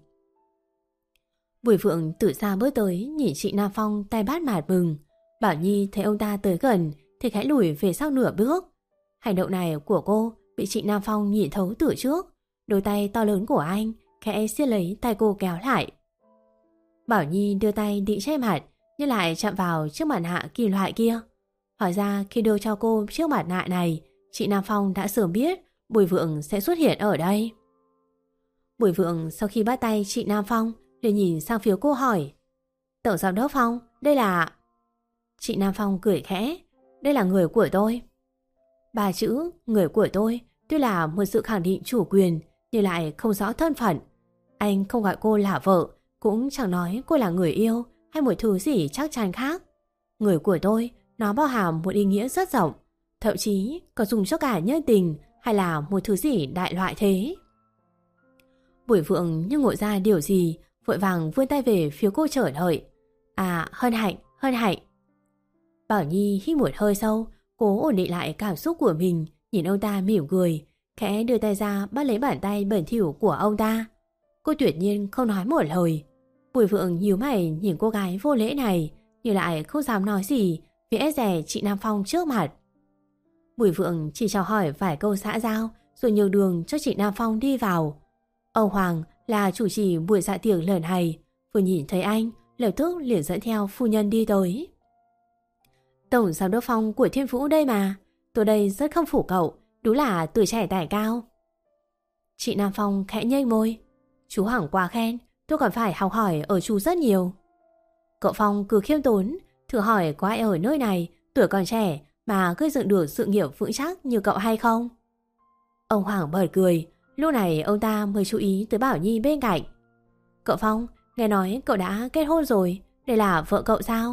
Bùi Phượng từ xa bước tới nhìn chị Nam Phong tay bát mạt mừng. Bảo Nhi thấy ông ta tới gần thì khẽ lùi về sau nửa bước. Hành động này của cô bị chị Nam Phong nhìn thấu từ trước. Đôi tay to lớn của anh khẽ siết lấy tay cô kéo lại. Bảo Nhi đưa tay định che mặt nhưng lại chạm vào chiếc mặt nạ kim loại kia. Hóa ra khi đưa cho cô chiếc mặt nạ này, chị Nam Phong đã sớm biết Bùi Vượng sẽ xuất hiện ở đây. Bùi Vượng sau khi bắt tay chị Nam Phong liền nhìn sang phía cô hỏi: Tổng giám đốc Phong, đây là... Chị Nam Phong cười khẽ: Đây là người của tôi. Ba chữ người của tôi tuy là một sự khẳng định chủ quyền, nhưng lại không rõ thân phận. Anh không gọi cô là vợ, cũng chẳng nói cô là người yêu hay một thứ gì chắc chắn khác. Người của tôi nó bao hàm một ý nghĩa rất rộng, thậm chí có dùng cho cả nhân tình hay là một thứ gì đại loại thế. Bùi Vượng như ngộ ra điều gì, vội vàng vươn tay về phía cô trở đợi: À, hân hạnh, hân hạnh. Bảo Nhi hít một hơi sâu, cố ổn định lại cảm xúc của mình, nhìn ông ta mỉm cười, khẽ đưa tay ra bắt lấy bàn tay bẩn thỉu của ông ta. Cô tuyệt nhiên không nói một lời. Bùi Vượng nhíu mày nhìn cô gái vô lễ này, nhưng lại không dám nói gì vì e dè chị Nam Phong trước mặt. Bùi Vượng chỉ chào hỏi vài câu xã giao rồi nhường đường cho chị Nam Phong đi vào. Ông Hoàng là chủ trì buổi dạ tiệc lần này, vừa nhìn thấy anh lập tức liền dẫn theo phu nhân đi tới. Tổng giám đốc Phong của Thiên Vũ đây mà, tôi đây rất không phủ cậu, đúng là tuổi trẻ tài cao. Chị Nam Phong khẽ nhếch môi: Chú Hoàng quá khen, tôi còn phải học hỏi ở chú rất nhiều. Cậu Phong cứ khiêm tốn, thử hỏi có ai ở nơi này tuổi còn trẻ mà gây dựng được sự nghiệp vững chắc như cậu hay không? Ông Hoàng bật cười, lúc này ông ta mới chú ý tới Bảo Nhi bên cạnh. Cậu Phong, nghe nói cậu đã kết hôn rồi, đây là vợ cậu sao?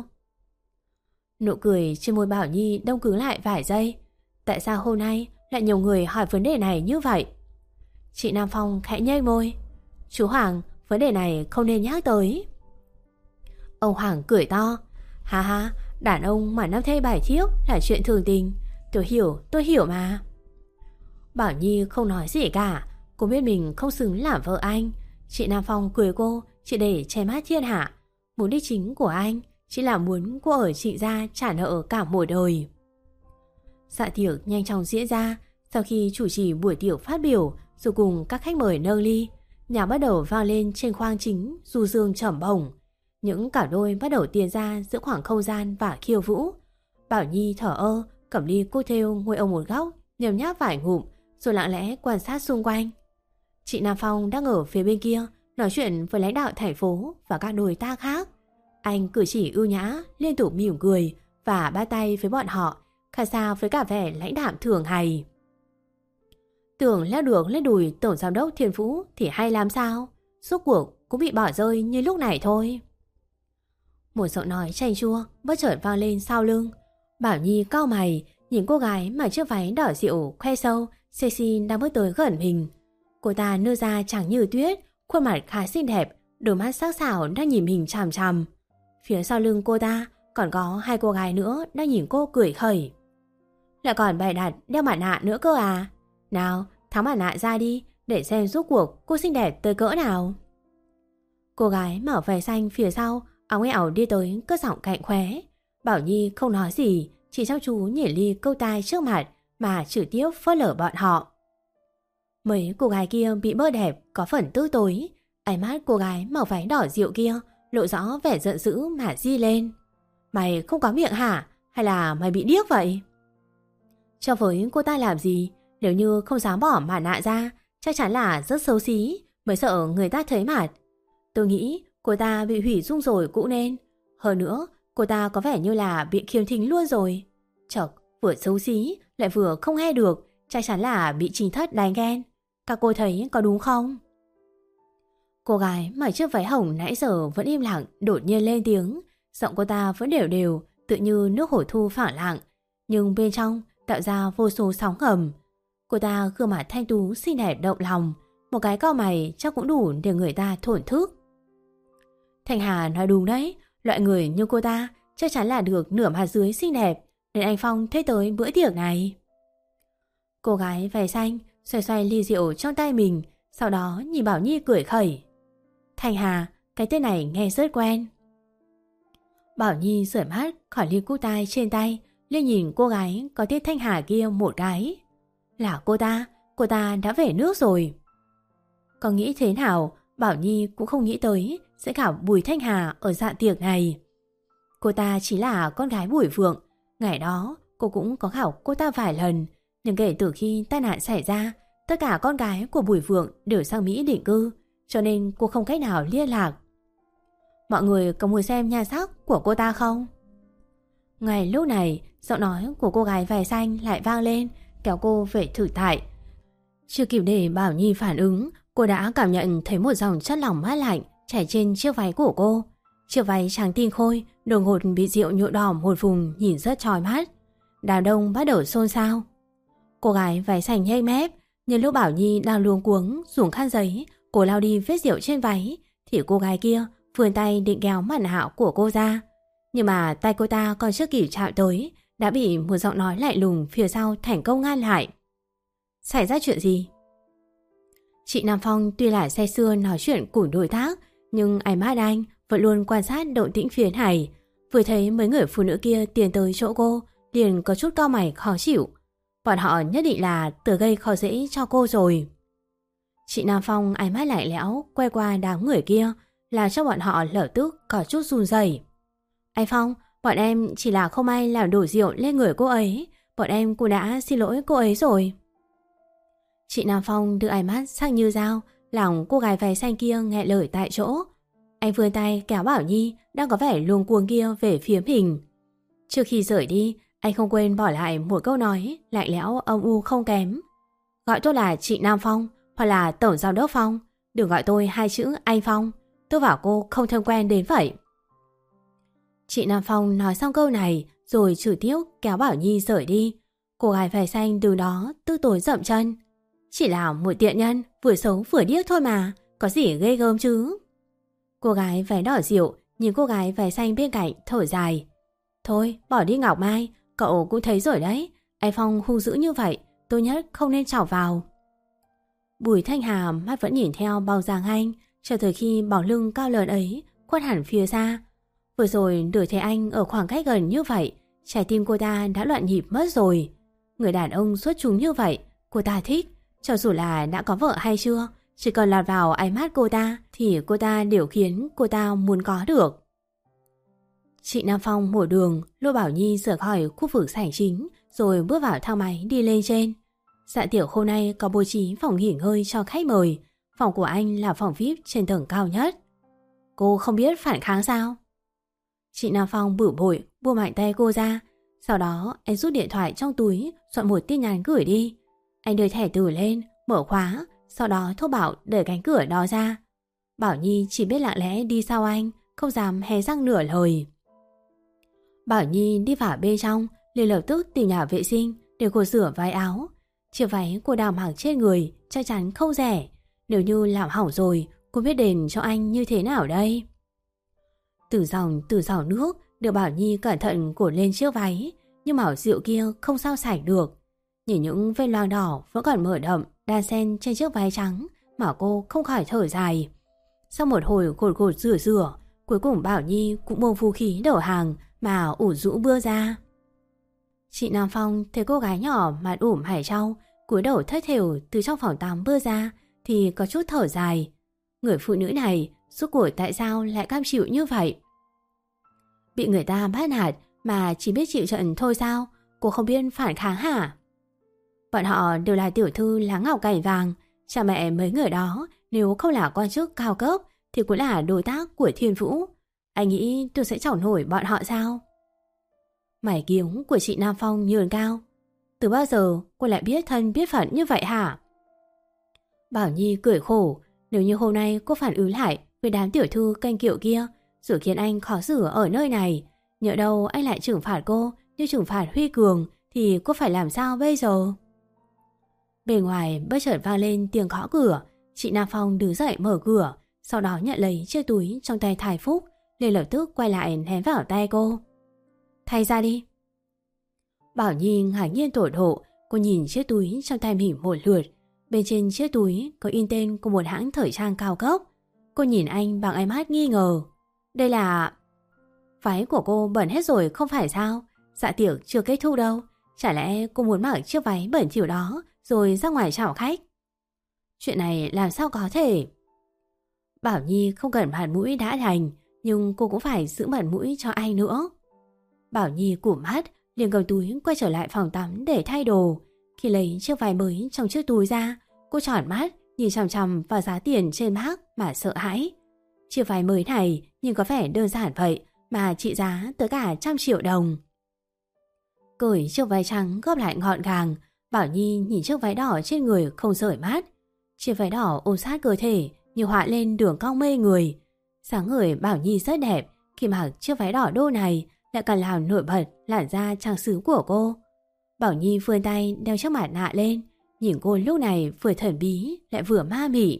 Nụ cười trên môi Bảo Nhi đông cứng lại vài giây. Tại sao hôm nay lại nhiều người hỏi vấn đề này như vậy? Chị Nam Phong khẽ nhếch môi: Chú Hoàng, vấn đề này không nên nhắc tới. Ông Hoàng cười to: Ha ha, đàn ông mà năm thê bảy thiếp là chuyện thường tình. Tôi hiểu, tôi hiểu mà. Bảo Nhi không nói gì cả, cô biết mình không xứng làm vợ anh. Chị Nam Phong cười cô chỉ để che mắt thiên hạ. Mục đích chính của anh chỉ là muốn cô ở Trịnh gia trả nợ cả một đời. Dạ tiệc nhanh chóng diễn ra. Sau khi chủ trì buổi tiệc phát biểu rồi cùng các khách mời nâng ly, nhạc bắt đầu vang lên trên khoang chính du dương trầm bổng. Những cặp đôi bắt đầu tiến ra giữa khoảng không gian và khiêu vũ. Bảo Nhi thở ơ cầm ly cô thêu ngồi ở một góc, nhấm nháp vài ngụm rồi lặng lẽ quan sát xung quanh. Chị Nam Phong đang ở phía bên kia nói chuyện với lãnh đạo thành phố và các đối tác khác. Anh cử chỉ ưu nhã, liên tục mỉm cười và bắt tay với bọn họ, khác xa với cả vẻ lãnh đạm thường ngày. Tưởng leo được lên đùi tổng giám đốc Thiên Vũ thì hay làm sao, suốt cuộc cũng bị bỏ rơi như lúc này thôi. Một giọng nói chanh chua bất chợt vang lên sau lưng. Bảo Nhi cau mày nhìn cô gái mặc chiếc váy đỏ dịu khoe sâu sexy đang bước tới gần mình. Cô ta nơ ra trắng như tuyết, khuôn mặt khá xinh đẹp, đôi mắt sắc sảo đang nhìn mình chằm chằm. Phía sau lưng cô ta còn có hai cô gái nữa đang nhìn cô cười khẩy. Lại còn bày đặt đeo mặt nạ nữa cơ à? Nào, tháo mặt nạ ra đi để xem rốt cuộc cô xinh đẹp tới cỡ nào. Cô gái mở váy xanh phía sau áo ẻo đi tới cất giọng cạnh khóe. Bảo Nhi không nói gì, chỉ chăm chú nhảy ly câu tai trước mặt mà trực tiếp phớt lờ bọn họ. Mấy cô gái kia bị bơ đẹp có phần tức tối. Ánh mắt cô gái màu váy đỏ dịu kia lộ rõ vẻ giận dữ mà di lên. Mày không có miệng hả? Hay là mày bị điếc vậy? Cho với cô ta làm gì? Nếu như không dám bỏ mặt nạ ra, chắc chắn là rất xấu xí, mới sợ người ta thấy mặt. Tôi nghĩ cô ta bị hủy dung rồi cũng nên. Hơn nữa, cô ta có vẻ như là bị khiếm thính luôn rồi. Chật, vừa xấu xí, lại vừa không nghe được, chắc chắn là bị Trình Thất đánh ghen. Các cô thấy có đúng không? Cô gái mặc chiếc váy hồng nãy giờ vẫn im lặng đột nhiên lên tiếng. Giọng cô ta vẫn đều đều, tự như nước hồ thu phẳng lặng, nhưng bên trong tạo ra vô số sóng ngầm. Cô ta gương mặt thanh tú xinh đẹp động lòng, một cái cau mày chắc cũng đủ để người ta thổn thức. Thanh Hà nói đúng đấy, loại người như cô ta chắc chắn là được nửa mặt dưới xinh đẹp, nên anh Phong thấy tới bữa tiệc này. Cô gái váy xanh xoay xoay ly rượu trong tay mình, sau đó nhìn Bảo Nhi cười khẩy. Thanh Hà, cái tên này nghe rất quen. Bảo Nhi rời mắt khỏi ly cúc tai trên tay, lên nhìn cô gái có tên Thanh Hà kia một cái. Là cô ta, cô ta đã về nước rồi. Có nghĩ thế nào, Bảo Nhi cũng không nghĩ tới sẽ gặp Bùi Thanh Hà ở dạ tiệc này. Cô ta chỉ là con gái Bùi Vượng. Ngày đó cô cũng có gặp cô ta vài lần, nhưng kể từ khi tai nạn xảy ra, tất cả con gái của Bùi Vượng đều sang Mỹ định cư, cho nên cô không cách nào liên lạc. mọi người có muốn xem nhan sắc của cô ta không? Ngay lúc này, giọng nói của cô gái vải xanh lại vang lên, kéo cô về thử tại. Chưa kịp để Bảo Nhi phản ứng, cô đã cảm nhận thấy một dòng chất lỏng mát lạnh chảy trên chiếc váy của cô. Chiếc váy trắng tinh khôi đột ngột bị rượu nhuộm đỏ một vùng, nhìn rất chói mắt. Đám đông bắt đầu xôn xao. Cô gái váy xanh nhếch mép, nhưng lúc Bảo Nhi đang luống cuống dùng khăn giấy cô lau đi vết rượu trên váy, thì cô gái kia vươn tay định kéo mặt nạ của cô ra. Nhưng mà tay cô ta còn chưa kịp chạm tới đã bị một giọng nói lạnh lùng phía sau thành công ngăn lại. Xảy ra chuyện gì? Chị Nam Phong tuy là say sưa nói chuyện cùng đối tác, nhưng ánh mắt anh vẫn luôn quan sát động tĩnh phía này. Vừa thấy mấy người phụ nữ kia tiến tới chỗ cô, liền có chút cau mày khó chịu. Bọn họ nhất định là tự gây khó dễ cho cô rồi. Chị Nam Phong ánh mắt lạnh lẽo quay qua đám người kia, làm cho bọn họ lập tức có chút run rẩy. Anh Phong, bọn em chỉ là không may làm đổ rượu lên người cô ấy, bọn em cũng đã xin lỗi cô ấy rồi. Chị Nam Phong đưa ánh mắt sắc như dao, lòng cô gái váy xanh kia nghẹn lời tại chỗ. Anh vươn tay kéo Bảo Nhi đang có vẻ luống cuống kia về phía mình. Trước khi rời đi, anh không quên bỏ lại một câu nói lạnh lẽo âm u không kém. Gọi tôi là chị Nam Phong hoặc là tổng giám đốc Phong, đừng gọi tôi hai chữ anh Phong. Tôi bảo cô không thân quen đến vậy. Chị Nam Phong nói xong câu này rồi trực tiếp kéo Bảo Nhi rời đi. Cô gái váy xanh từ đó tức tối dậm chân. Chỉ là một tiện nhân vừa xấu vừa điếc thôi mà, có gì ghê gớm chứ. Cô gái váy đỏ rượu nhìn cô gái váy xanh bên cạnh thở dài. Thôi bỏ đi Ngọc Mai, cậu cũng thấy rồi đấy, anh Phong hung dữ như vậy, tốt nhất không nên chọc vào. Bùi Thanh Hà mắt vẫn nhìn theo bóng dáng anh cho tới khi bóng lưng cao lớn ấy khuất hẳn phía xa. Vừa rồi đuổi thấy anh ở khoảng cách gần như vậy, trái tim cô ta đã loạn nhịp mất rồi. Người đàn ông xuất chúng như vậy, cô ta thích, cho dù là đã có vợ hay chưa, chỉ cần lọt vào ánh mắt cô ta thì cô ta đều khiến cô ta muốn có được. Chị Nam Phong mở đường lôi Bảo Nhi rời khỏi khu vực sảnh chính rồi bước vào thang máy đi lên trên. Dạ tiệc hôm nay có bố trí phòng nghỉ ngơi cho khách mời. Phòng của anh là phòng vi ai pi trên tầng cao nhất. Cô không biết phản kháng sao? Chị Nam Phong bử bội buông mạnh tay cô ra. Sau đó anh rút điện thoại trong túi soạn một tin nhắn gửi đi. Anh đưa thẻ từ lên, mở khóa, sau đó thô bạo đẩy cánh cửa đó ra. Bảo Nhi chỉ biết lặng lẽ đi sau anh, không dám hé răng nửa lời. Bảo Nhi đi vào bên trong, liền lập tức tìm nhà vệ sinh để cô rửa váy áo. Chiếc váy cô đang mặc trên người chắc chắn không rẻ. Nếu như làm hỏng rồi, cô biết đền cho anh như thế nào đây? Từ dòng từ dòng nước được Bảo Nhi cẩn thận cột lên chiếc váy, nhưng màu rượu kia không sao sạch được. Nhìn những vết loang đỏ vẫn còn mở đậm đan xen trên chiếc váy trắng mà cô không khỏi thở dài. Sau một hồi gột gột rửa rửa, cuối cùng Bảo Nhi cũng buông vũ khí đầu hàng mà ủ rũ bưa ra. Chị Nam Phong thấy cô gái nhỏ mặt ủm hải trau cúi đầu thất thểu từ trong phòng tắm bưa ra thì có chút thở dài. Người phụ nữ này rốt cuộc tại sao lại cam chịu như vậy? Bị người ta bắt nạt mà chỉ biết chịu trận thôi sao? Cô không biết phản kháng hả? Bọn họ đều là tiểu thư lá ngọc cành vàng. Cha mẹ mấy người đó nếu không là quan chức cao cấp thì cũng là đối tác của Thiên Vũ. Anh nghĩ tôi sẽ chọc nổi bọn họ sao? Mày kiếng của chị Nam Phong nhờn cao. Từ bao giờ cô lại biết thân biết phận như vậy hả? Bảo Nhi cười khổ. Nếu như hôm nay cô phản ứng lại với đám tiểu thư canh kiệu kia rồi khiến anh khó xử ở nơi này, nhỡ đâu anh lại trừng phạt cô như trừng phạt Huy Cường thì cô phải làm sao bây giờ? Bên ngoài bất chợt vang lên tiếng gõ cửa. Chị Nam Phong đứng dậy mở cửa, sau đó nhận lấy chiếc túi trong tay Thái Phúc, liền lập tức quay lại ném vào tay cô. Thay ra đi. Bảo Nhi ngạc nhiên tột độ. Cô nhìn chiếc túi trong tay mình một lượt. Bên trên chiếc túi có in tên của một hãng thời trang cao cấp. Cô nhìn anh bằng ánh mắt nghi ngờ. Đây là... Váy của cô bẩn hết rồi không phải sao? Dạ tiệc chưa kết thúc đâu. Chả lẽ cô muốn mặc chiếc váy bẩn thỉu đó rồi ra ngoài chào khách? Chuyện này làm sao có thể? Bảo Nhi không cần mặt mũi đã thành, nhưng cô cũng phải giữ mặt mũi cho anh nữa. Bảo Nhi cụp mắt, liền cầm túi quay trở lại phòng tắm để thay đồ. Khi lấy chiếc váy mới trong chiếc túi ra, cô tròn mắt nhìn chằm chằm vào giá tiền trên mác mà sợ hãi. Chiếc váy mới này nhưng có vẻ đơn giản vậy mà trị giá tới cả trăm triệu đồng. Cởi chiếc váy trắng góp lại gọn gàng, Bảo Nhi nhìn chiếc váy đỏ trên người không rời mắt. Chiếc váy đỏ ôm sát cơ thể như họa lên đường cong mê người. Sáng người Bảo Nhi rất đẹp, khi mặc chiếc váy đỏ đô này lại càng làm nổi bật làn da trang sứ của cô. Bảo Nhi vươn tay đeo chiếc mặt nạ lên, nhìn cô lúc này vừa thần bí lại vừa ma mị.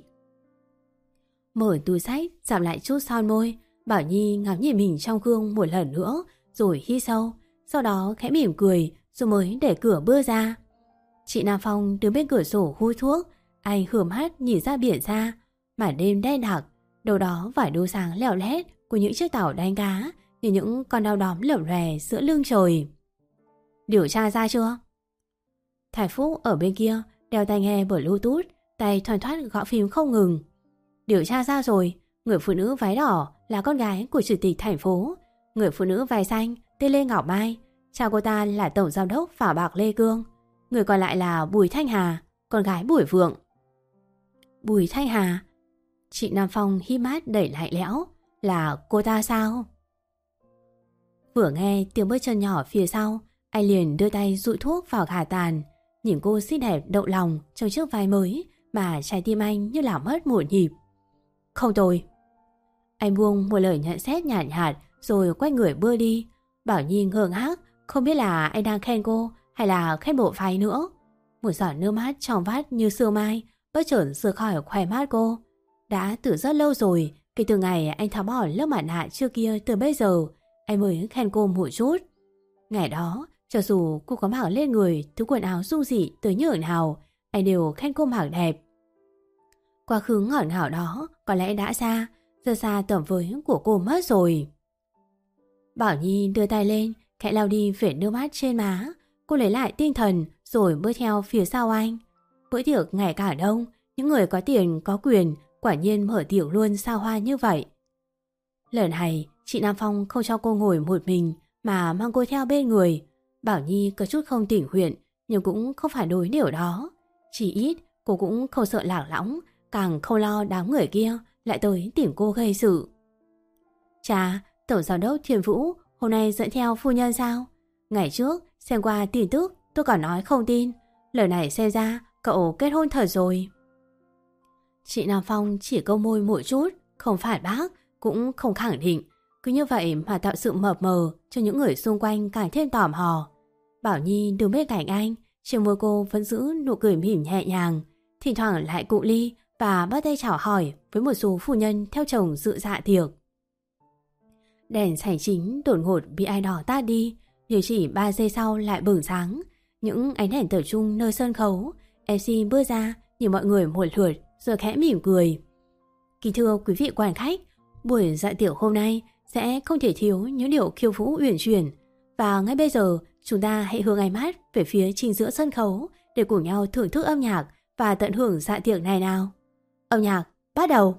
Mở túi xách, giảm lại chút son môi, Bảo Nhi ngắm nhìn mình trong gương một lần nữa rồi hít sâu, sau đó khẽ mỉm cười rồi mới để cửa bước ra. Chị Nam Phong đứng bên cửa sổ hút thuốc, anh hưởng mắt nhìn ra biển xa, màn đêm đen đặc, đâu đó vài đốm sáng leo lét của những chiếc tàu đánh cá như những con đao đóm lởm lòe giữa lưng trời. Điều tra ra chưa? Thái Phúc ở bên kia đeo tai nghe Bluetooth, tay thoăn thoắt gõ phím không ngừng. Điều tra ra rồi, người phụ nữ váy đỏ là con gái của chủ tịch thành phố, người phụ nữ váy xanh tên Lê Ngọc Mai, cha cô ta là tổng giám đốc phả bạc Lê Cương, người còn lại là Bùi Thanh Hà, con gái Bùi Vượng. Bùi Thanh Hà? Chị Nam Phong hí mắt đẩy lại lẽo, là cô ta sao? Vừa nghe tiếng bước chân nhỏ phía sau, anh liền đưa tay dụi thuốc vào gà tàn, nhìn cô xinh đẹp đậu lòng trong chiếc váy mới mà trái tim anh như là mất một nhịp. Không tồi. Anh buông một lời nhận xét nhàn nhạt, nhạt rồi quay người bước đi. Bảo Nhi ngơ ngác, không biết là anh đang khen cô hay là khen bộ váy nữa. Một giọt nước mắt trong vắt như sương mai bất chợt rơi khỏi khóe mắt cô. Đã từ rất lâu rồi, kể từ ngày anh tháo bỏ lớp mặt nạ trước kia từ bây giờ, anh mới khen cô một chút. Ngày đó, cho dù cô có mặc lên người thứ quần áo dung dị tới nhởn nào, anh đều khen cô mặc đẹp. Quá khứ ngọt ngào đó có lẽ đã xa, giờ xa tầm với của cô mất rồi. Bảo Nhi đưa tay lên, khẽ lau đi vệt nước mắt trên má. Cô lấy lại tinh thần rồi bước theo phía sau anh. Bữa tiệc ngày cả đông, những người có tiền có quyền quả nhiên mở tiệc luôn xa hoa như vậy. Lần này chị Nam Phong không cho cô ngồi một mình mà mang cô theo bên người. Bảo Nhi có chút không tình nguyện, nhưng cũng không phải đối điều đó. Chỉ ít cô cũng không sợ lạc lõng, càng không lo đám người kia lại tới tìm cô gây sự. Chà, tổng giám đốc Thiên Vũ hôm nay dẫn theo phu nhân sao? Ngày trước xem qua tin tức tôi còn nói không tin, lời này xem ra cậu kết hôn thật rồi. Chị Nam Phong chỉ câu môi một chút, không phản bác, cũng không khẳng định. Cứ như vậy mà tạo sự mập mờ cho những người xung quanh càng thêm tò mò. Bảo Nhi đứng bên cạnh anh, trên môi cô vẫn giữ nụ cười mỉm nhẹ nhàng, thỉnh thoảng lại cụ ly và bắt tay chào hỏi với một số phu nhân theo chồng dự dạ tiệc. Đèn sảnh chính đột ngột bị ai đó tắt đi, nhưng chỉ ba giây sau lại bừng sáng. Những ánh đèn tập trung nơi sân khấu, em xê bước ra nhìn mọi người một lượt rồi khẽ mỉm cười. Kính thưa quý vị quan khách, buổi dạ tiệc hôm nay sẽ không thể thiếu những điệu khiêu vũ uyển chuyển. Và ngay bây giờ chúng ta hãy hướng ánh mắt về phía chính giữa sân khấu để cùng nhau thưởng thức âm nhạc và tận hưởng dạ tiệc này nào. Âm nhạc bắt đầu.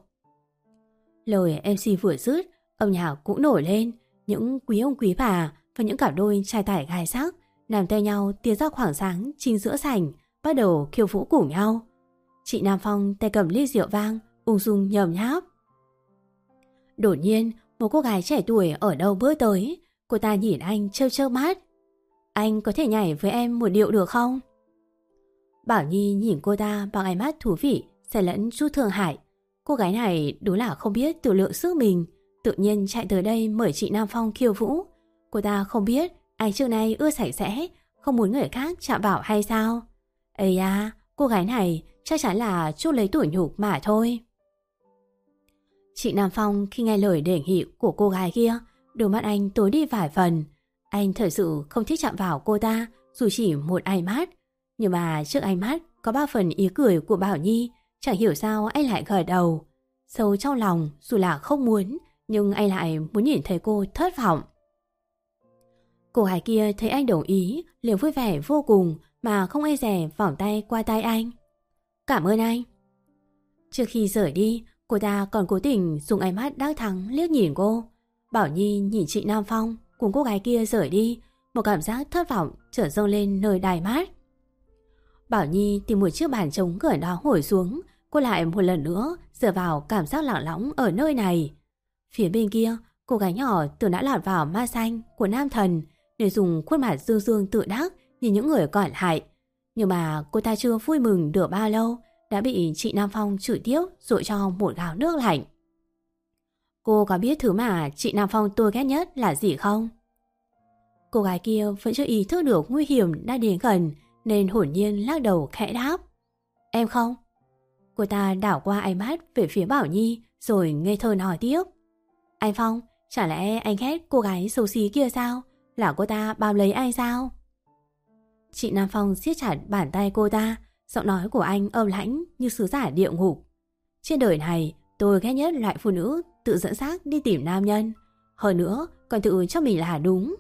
Lời em xê vừa dứt, âm nhạc cũng nổi lên. Những quý ông quý bà và những cặp đôi trai tải gái sắc nắm tay nhau tiến ra khoảng sáng chính giữa sảnh, bắt đầu khiêu vũ cùng nhau. Chị Nam Phong tay cầm ly rượu vang, ung dung nhấm nháp. Đột nhiên, một cô gái trẻ tuổi ở đâu bước tới. Cô ta nhìn anh trêu trêu mắt. Anh có thể nhảy với em một điệu được không? Bảo Nhi nhìn cô ta bằng ánh mắt thú vị, xen lẫn chút thương hại. Cô gái này đúng là không biết tự lượng sức mình, tự nhiên chạy tới đây mời chị Nam Phong khiêu vũ. Cô ta không biết anh trước nay ưa sạch sẽ, không muốn người khác chạm vào hay sao? Ây à, cô gái này chắc chắn là chút lấy tủi nhục mà thôi. Chị Nam Phong khi nghe lời đề nghị của cô gái kia, đôi mắt anh tối đi vài phần. Anh thật sự không thích chạm vào cô ta dù chỉ một ánh mắt. Nhưng mà trước ánh mắt có ba phần ý cười của Bảo Nhi, chẳng hiểu sao anh lại gật đầu. Sâu trong lòng dù là không muốn, nhưng anh lại muốn nhìn thấy cô thất vọng. Cô gái kia thấy anh đồng ý, liền vui vẻ vô cùng mà không e dè vòng tay qua tay anh. Cảm ơn anh. Trước khi rời đi, cô ta còn cố tình dùng ánh mắt đắc thắng liếc nhìn cô. Bảo Nhi nhìn chị Nam Phong cùng cô gái kia rời đi, một cảm giác thất vọng trở dâng lên nơi đáy mắt. Bảo Nhi tìm một chiếc bàn trống gần đó ngồi xuống. Cô lại một lần nữa dựa vào cảm giác lặng lõng ở nơi này. Phía bên kia, cô gái nhỏ tưởng đã lọt vào ma xanh của nam thần để dùng khuôn mặt dương dương tự đắc nhìn những người còn lại. Nhưng mà cô ta chưa vui mừng được bao lâu đã bị chị Nam Phong chửi tiếp dội cho một gáo nước lạnh. Cô có biết thứ mà chị Nam Phong tôi ghét nhất là gì không? Cô gái kia vẫn chưa ý thức được nguy hiểm đã đến gần nên hồn nhiên lắc đầu khẽ đáp. Em không. Cô ta đảo qua ánh mắt về phía Bảo Nhi rồi ngây thơ nói tiếp. Anh Phong, chả lẽ anh ghét cô gái xấu xí kia sao? Là cô ta bám lấy anh sao? Chị Nam Phong siết chặt bàn tay cô ta, giọng nói của anh âm lãnh như sứ giả địa ngục. Trên đời này, tôi ghét nhất loại phụ nữ tự dẫn xác đi tìm nam nhân. Hơn nữa, còn tự cho mình là đúng.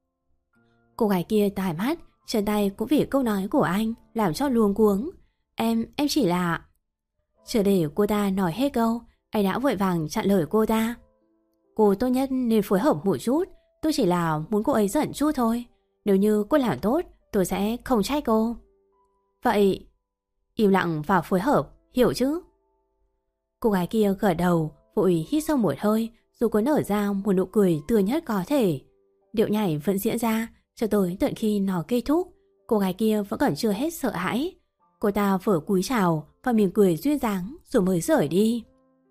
Cô gái kia tải mắt, chân tay cũng vì câu nói của anh làm cho luống cuống. Em, em chỉ là... Chờ để cô ta nói hết câu, anh đã vội vàng chặn lời cô ta. Cô tốt nhất nên phối hợp một chút, tôi chỉ là muốn cô ấy giận chút thôi. Nếu như cô làm tốt, tôi sẽ không trách cô. Vậy, im lặng và phối hợp, hiểu chứ? Cô gái kia gật đầu, vội hít sâu một hơi, rồi có nở ra một nụ cười tươi nhất có thể. Điệu nhảy vẫn diễn ra, cho tới tận khi nó kết thúc, cô gái kia vẫn còn chưa hết sợ hãi. Cô ta vừa cúi chào và mỉm cười duyên dáng rồi mới rời đi.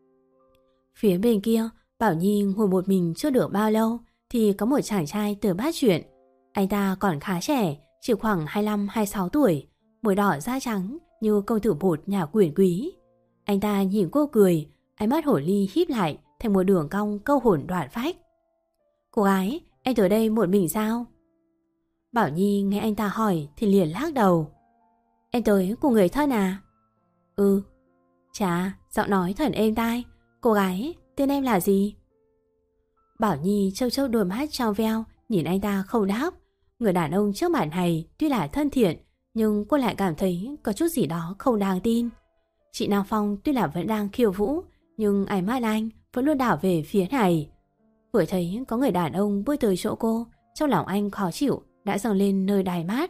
Phía bên kia, Bảo Nhi ngồi một mình chưa được bao lâu thì có một chàng trai tới bắt chuyện. Anh ta còn khá trẻ, chỉ khoảng hai mươi lăm hai mươi sáu tuổi, môi đỏ da trắng như công tử bột nhà quyền quý. Anh ta nhìn cô cười, ánh mắt hổ ly híp lại thành một đường cong câu hồn đoạn phách. Cô gái, anh tới đây một mình sao? Bảo Nhi nghe anh ta hỏi thì liền lắc đầu. Em tới cùng người thân à? Ừ. Chà, giọng nói thật êm tai. Cô gái, tên em là gì? Bảo Nhi trâu trâu đôi mắt trong veo, nhìn anh ta không đáp. Người đàn ông trước mặt này tuy là thân thiện, nhưng cô lại cảm thấy có chút gì đó không đáng tin. Chị Nam Phong tuy là vẫn đang khiêu vũ, nhưng ánh mắt anh vẫn luôn đảo về phía này. Vừa thấy có người đàn ông bước tới chỗ cô, trong lòng anh khó chịu đã dâng lên nơi đáy mắt.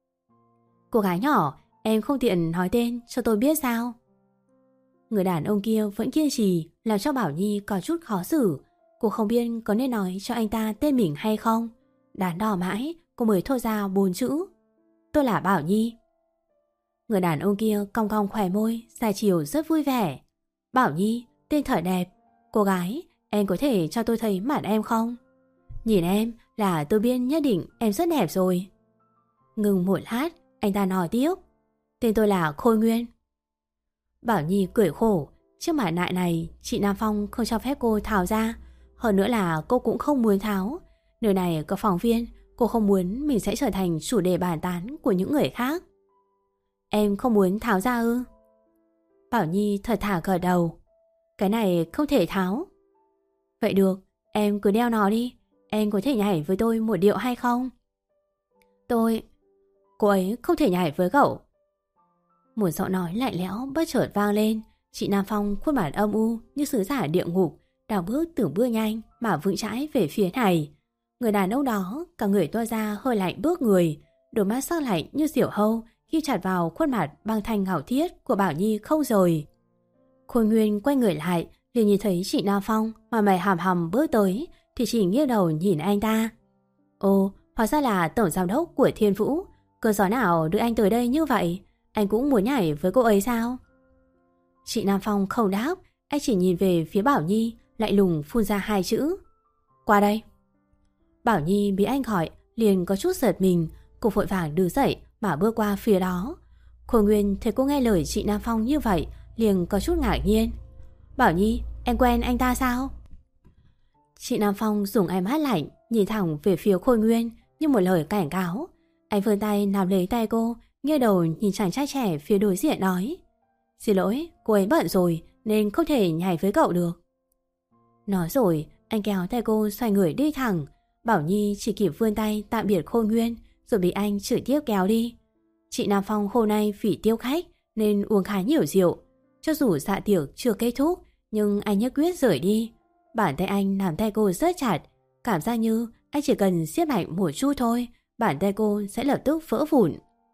Cô gái nhỏ, em không tiện nói tên cho tôi biết sao? Người đàn ông kia vẫn kiên trì, làm cho Bảo Nhi có chút khó xử. Cô không biết có nên nói cho anh ta tên mình hay không. Đắn đo mãi, cô mới thốt ra bốn chữ. Tôi là Bảo Nhi. Người đàn ông kia cong cong khỏe môi, dài chiều rất vui vẻ. Bảo Nhi, tên thật đẹp. Cô gái, em có thể cho tôi thấy mặt em không? Nhìn em là tôi biết nhất định em rất đẹp rồi. Ngừng một lát, anh ta nói tiếp. Tên tôi là Khôi Nguyên. Bảo Nhi cười khổ. Chiếc mặt nạ này chị Nam Phong không cho phép cô tháo ra. Hơn nữa là cô cũng không muốn tháo. Nơi này có phóng viên, cô không muốn mình sẽ trở thành chủ đề bàn tán của những người khác. Em không muốn tháo ra ư? Bảo Nhi thật thà gật đầu. Cái này không thể tháo. Vậy được, em cứ đeo nó đi. Em có thể nhảy với tôi một điệu hay không? Tôi... Cô ấy không thể nhảy với cậu. Một giọng nói lạnh lẽo bất chợt vang lên. Chị Nam Phong khuôn mặt âm u như sứ giả địa ngục, đào bước từng bước nhanh mà vững chãi về phía này. Người đàn ông đó cả người toa ra hơi lạnh bước người, đôi mắt sắc lạnh như diều hâu khi chặt vào khuôn mặt băng thanh ngạo thiết của Bảo Nhi không rời. Khôi Nguyên quay người lại, liền nhìn thấy chị Nam Phong mà mày hàm hầm bước tới thì chỉ nghiêng đầu nhìn anh ta. Ồ, hóa ra là tổng giám đốc của Thiên Vũ. Cơn gió nào đưa anh tới đây như vậy? Anh cũng muốn nhảy với cô ấy sao? Chị Nam Phong không đáp, anh chỉ nhìn về phía Bảo Nhi, lạnh lùng phun ra hai chữ. Qua đây. Bảo Nhi bị anh gọi, liền có chút giật mình, cô vội vàng đứng dậy mà bước qua phía đó. Khôi Nguyên thấy cô nghe lời chị Nam Phong như vậy, liền có chút ngạc nhiên. Bảo Nhi, em quen anh ta sao? Chị Nam Phong dùng ánh mắt lạnh, nhìn thẳng về phía Khôi Nguyên như một lời cảnh cáo. Anh vươn tay nắm lấy tay cô, nghiêng đầu nhìn chàng trai trẻ phía đối diện nói. Xin lỗi, cô ấy bận rồi nên không thể nhảy với cậu được. Nói rồi, anh kéo tay cô xoay người đi thẳng. Bảo Nhi chỉ kịp vươn tay tạm biệt Khôi Nguyên rồi bị anh trực tiếp kéo đi. Chị Nam Phong hôm nay vì tiêu khách nên uống khá nhiều rượu. Cho dù dạ tiệc chưa kết thúc, nhưng anh nhất quyết rời đi. Bàn tay anh nắm tay cô rất chặt, cảm giác như anh chỉ cần siết mạnh một chút thôi, bàn tay cô sẽ lập tức vỡ vụn.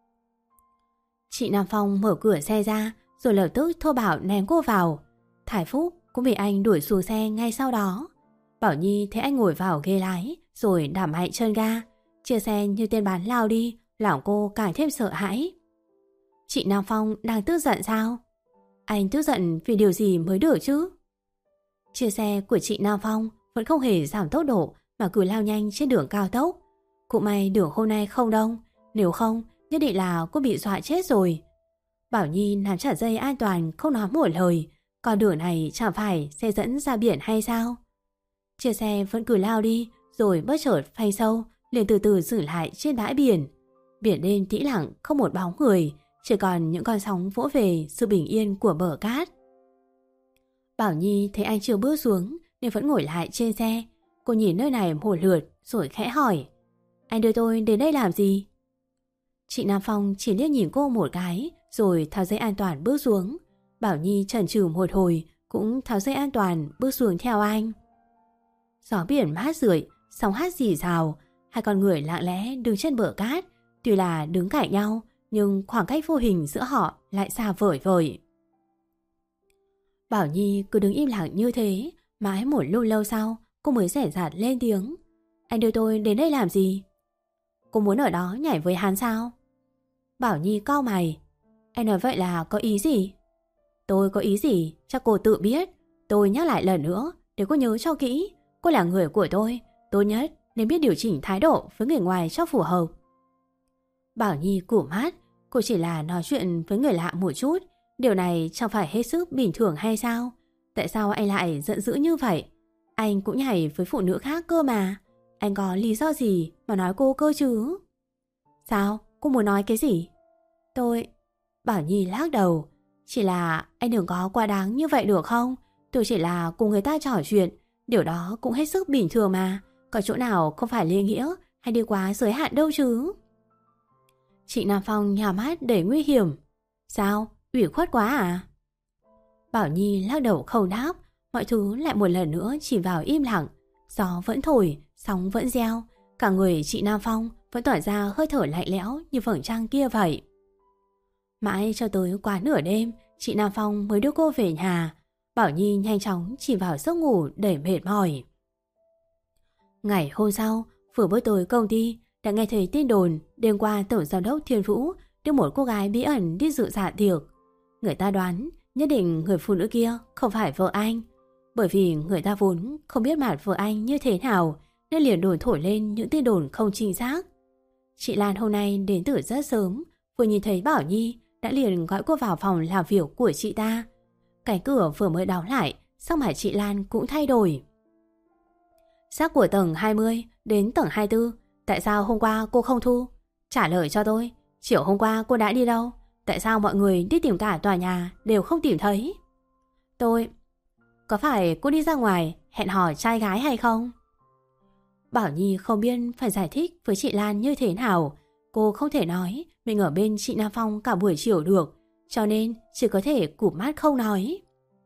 Chị Nam Phong mở cửa xe ra rồi lập tức thô bạo ném cô vào. Thái Phúc cũng bị anh đuổi xuống xe ngay sau đó. Bảo Nhi thấy anh ngồi vào ghế lái rồi đạp mạnh chân ga, chia xe như tên bán lao đi, lòng cô càng thêm sợ hãi. Chị Nam Phong đang tức giận sao? Anh tức giận vì điều gì mới được chứ? Chia xe của chị Nam Phong vẫn không hề giảm tốc độ mà cứ lao nhanh trên đường cao tốc. Cũng may đường hôm nay không đông, nếu không nhất định là cô bị dọa chết rồi. Bảo Nhi nắm chặt dây an toàn không nói một lời, con đường này chẳng phải sẽ dẫn ra biển hay sao? Chia xe vẫn cứ lao đi, rồi bất chợt phanh sâu, liền từ từ dừng lại trên bãi biển. Biển đêm tĩnh lặng, không một bóng người, chỉ còn những con sóng vỗ về sự bình yên của bờ cát. Bảo Nhi thấy anh chưa bước xuống nên vẫn ngồi lại trên xe. Cô nhìn nơi này một lượt rồi khẽ hỏi: Anh đưa tôi đến đây làm gì? Chị Nam Phong chỉ liếc nhìn cô một cái rồi tháo dây an toàn bước xuống. Bảo Nhi chần chừ một hồi cũng tháo dây an toàn bước xuống theo anh. Gió biển mát rượi, sóng hát rì rào, hai con người lặng lẽ đứng trên bờ cát. Tuy là đứng cạnh nhau nhưng khoảng cách vô hình giữa họ lại xa vời vời. Bảo Nhi cứ đứng im lặng như thế, mãi một lúc lâu sau cô mới rẻ rạt lên tiếng: Anh đưa tôi đến đây làm gì? Cô muốn ở đó nhảy với hắn sao? Bảo Nhi cau mày: Anh nói vậy là có ý gì? Tôi có ý gì chắc cô tự biết. Tôi nhắc lại lần nữa để cô nhớ cho kỹ. Cô là người của tôi, tốt nhất nên biết điều chỉnh thái độ với người ngoài cho phù hợp. Bảo Nhi cụp mắt. Cô chỉ là nói chuyện với người lạ một chút, điều này chẳng phải hết sức bình thường hay sao? Tại sao anh lại giận dữ như vậy? Anh cũng nhảy với phụ nữ khác cơ mà. Anh có lý do gì mà nói cô cơ chứ? Sao? Cô muốn nói cái gì? Tôi... Bảo Nhi lắc đầu. Chỉ là anh đừng có quá đáng như vậy được không? Tôi chỉ là cùng người ta trò chuyện, điều đó cũng hết sức bình thường mà. Có chỗ nào không phải lê nghĩa hay đi quá giới hạn đâu chứ? Chị Nam Phong nhào mắt đầy nguy hiểm. Sao? Ủy khuất quá à? Bảo Nhi lắc đầu không đáp. Mọi thứ lại một lần nữa chỉ vào im lặng. Gió vẫn thổi, sóng vẫn reo. Cả người chị Nam Phong vẫn tỏa ra hơi thở lạnh lẽo như vầng trăng kia vậy. Mãi cho tới quá nửa đêm, chị Nam Phong mới đưa cô về nhà. Bảo Nhi nhanh chóng chìm vào giấc ngủ đầy mệt mỏi. Ngày hôm sau, vừa bước tới công ty, đã nghe thấy tin đồn đêm qua tổng giám đốc Thiên Vũ đưa một cô gái bí ẩn đi dự dạ tiệc. Người ta đoán nhất định người phụ nữ kia không phải vợ anh, bởi vì người ta vốn không biết mặt vợ anh như thế nào nên liền đồn thổi lên những tin đồn không chính xác. Chị Lan hôm nay đến từ rất sớm, vừa nhìn thấy Bảo Nhi đã liền gọi cô vào phòng làm việc của chị ta. Cánh cửa vừa mới đóng lại, sắc mặt chị Lan cũng thay đổi. Sắc của tầng hai mươi đến tầng hai mươi tư, tại sao hôm qua cô không thu? Trả lời cho tôi, chiều hôm qua cô đã đi đâu? Tại sao mọi người đi tìm cả tòa nhà đều không tìm thấy? Tôi... Có phải cô đi ra ngoài hẹn hò trai gái hay không? Bảo Nhi không biết phải giải thích với chị Lan như thế nào. Cô không thể nói mình ở bên chị Nam Phong cả buổi chiều được, cho nên chỉ có thể cụp mắt không nói.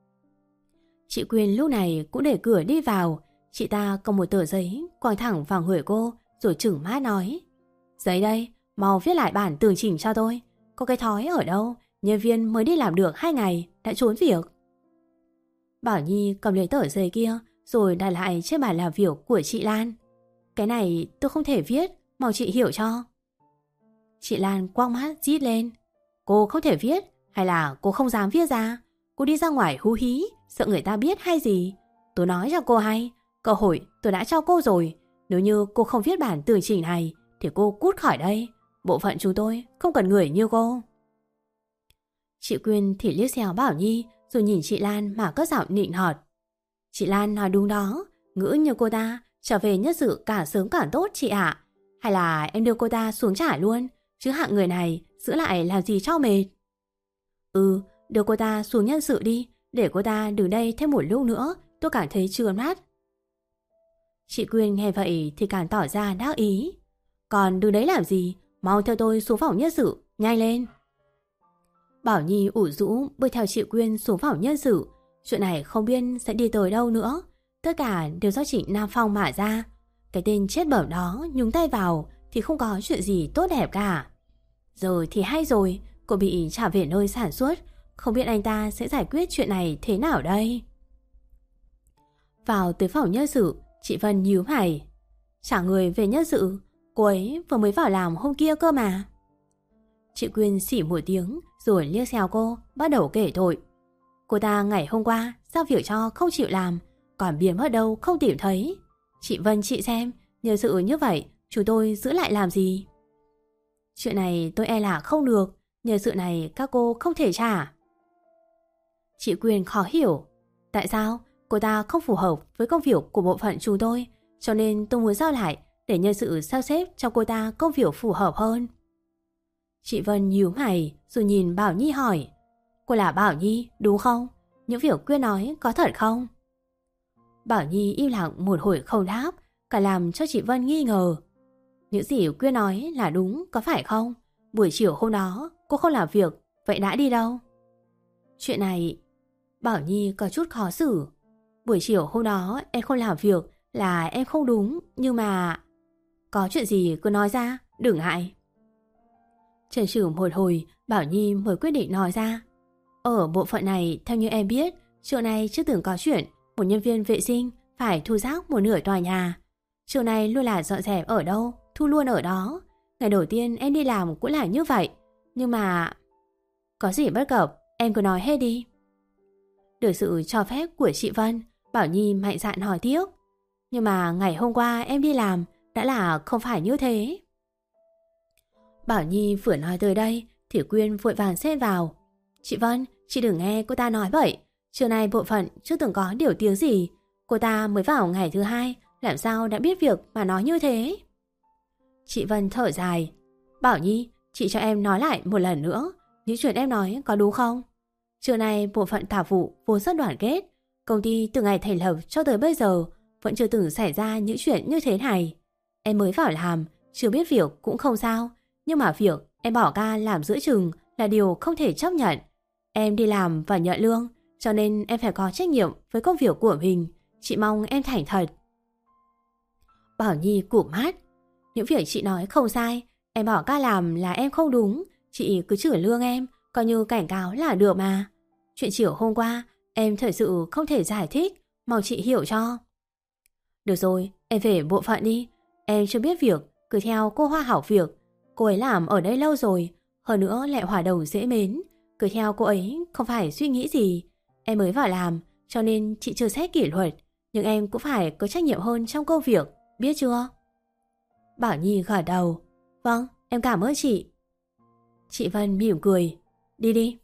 Chị Quyên lúc này cũng để cửa đi vào. Chị ta cầm một tờ giấy quàng thẳng vào người cô rồi chừng mắt nói: Giấy đây, mau viết lại bản tường trình cho tôi. Có cái thói ở đâu nhân viên mới đi làm được hai ngày đã trốn việc. Bảo Nhi cầm lấy tờ giấy kia rồi đặt lại trên bàn làm việc của chị Lan. Cái này tôi không thể viết, mong chị hiểu cho. Chị Lan quăng mắt rít lên: Cô không thể viết hay là cô không dám viết ra? Cô đi ra ngoài hú hí, sợ người ta biết hay gì? Tôi nói cho cô hay, cơ hội tôi đã cho cô rồi. Nếu như cô không viết bản tường trình này thì cô cút khỏi đây. Bộ phận chúng tôi không cần người như cô. Chị Quyên thì liếc xéo Bảo Nhi rồi nhìn chị Lan mà cất giọng nịnh nọt. Chị Lan nói đúng đó, ngữ như cô ta trở về nhân sự cả sớm cả tốt chị ạ. Hay là em đưa cô ta xuống trả luôn, chứ hạng người này giữ lại làm gì cho mệt. Ừ, đưa cô ta xuống nhân sự đi, để cô ta đứng đây thêm một lúc nữa, tôi cảm thấy chướng mắt. Chị Quyên nghe vậy thì càng tỏ ra đắc ý. Còn đứng đấy làm gì, mau theo tôi xuống phòng nhân sự, nhanh lên. Bảo Nhi ủ rũ bước theo chị Quyên xuống phòng nhân sự. Chuyện này không biết sẽ đi tới đâu nữa. Tất cả đều do chị Nam Phong mà ra. Cái tên chết bẩm đó nhúng tay vào thì không có chuyện gì tốt đẹp cả. Giờ thì hay rồi, cô bị trả về nơi sản xuất. Không biết anh ta sẽ giải quyết chuyện này thế nào đây. Vào tới phòng nhân sự Chị Vân nhíu mày. Trả người về nhân sự, cô ấy vừa mới vào làm hôm kia cơ mà. Chị Quyên xỉ một tiếng rồi liếc xéo cô, bắt đầu kể tội. Cô ta ngày hôm qua giao việc cho không chịu làm, còn biến mất đâu không tìm thấy. Chị Vân chị xem, nhân sự như vậy chúng tôi giữ lại làm gì? Chuyện này tôi e là không được, nhân sự này các cô không thể trả. Chị Quyên khó hiểu. Tại sao? Cô ta không phù hợp với công việc của bộ phận chúng tôi, cho nên tôi muốn giao lại để nhân sự sắp xếp cho cô ta công việc phù hợp hơn. Chị Vân nhíu mày rồi nhìn Bảo Nhi hỏi. Cô là Bảo Nhi đúng không? Những việc Quyên nói có thật không? Bảo Nhi im lặng một hồi không đáp, cả làm cho chị Vân nghi ngờ. Những gì Quyên nói là đúng có phải không? Buổi chiều hôm đó cô không làm việc, vậy đã đi đâu? Chuyện này... Bảo Nhi có chút khó xử. Buổi chiều hôm đó em không làm việc là em không đúng, nhưng mà... Có chuyện gì cứ nói ra, đừng ngại. Chần chừ một hồi, Bảo Nhi mới quyết định nói ra. Ở bộ phận này, theo như em biết, trước này chưa từng có chuyện một nhân viên vệ sinh phải thu rác một nửa tòa nhà. Trước này luôn là dọn dẹp ở đâu, thu luôn ở đó. Ngày đầu tiên em đi làm cũng là như vậy. Nhưng mà... Có gì bất cập, em cứ nói hết đi. Được sự cho phép của chị Vân, Bảo Nhi mạnh dạn hỏi tiếp. Nhưng mà ngày hôm qua em đi làm đã là không phải như thế. Bảo Nhi vừa nói tới đây thì Quyên vội vàng xen vào. Chị Vân, chị đừng nghe cô ta nói vậy. Trưa nay bộ phận chưa từng có điều tiếng gì. Cô ta mới vào ngày thứ hai, làm sao đã biết việc mà nói như thế? Chị Vân thở dài. Bảo Nhi, chị cho em nói lại một lần nữa. Những chuyện em nói có đúng không? Trưa nay bộ phận tạp vụ vốn rất đoàn kết. Công ty từ ngày thành lập cho tới bây giờ vẫn chưa từng xảy ra những chuyện như thế này. Em mới vào làm, chưa biết việc cũng không sao. Nhưng mà việc em bỏ ca làm giữa chừng là điều không thể chấp nhận. Em đi làm và nhận lương, cho nên em phải có trách nhiệm với công việc của mình. Chị mong em thành thật. Bảo Nhi cụp mắt. Những việc chị nói không sai. Em bỏ ca làm là em không đúng. Chị cứ chửi lương em, coi như cảnh cáo là được mà. Chuyện chiều hôm qua em thật sự không thể giải thích, mong chị hiểu cho. Được rồi, em về bộ phận đi. Em chưa biết việc, cứ theo cô Hoa học việc. Cô ấy làm ở đây lâu rồi, hơn nữa lại hòa đồng dễ mến. Cứ theo cô ấy không phải suy nghĩ gì. Em mới vào làm, cho nên chị chưa xét kỷ luật. Nhưng em cũng phải có trách nhiệm hơn trong công việc, biết chưa? Bảo Nhi gật đầu. Vâng, em cảm ơn chị. Chị Vân mỉm cười. Đi đi.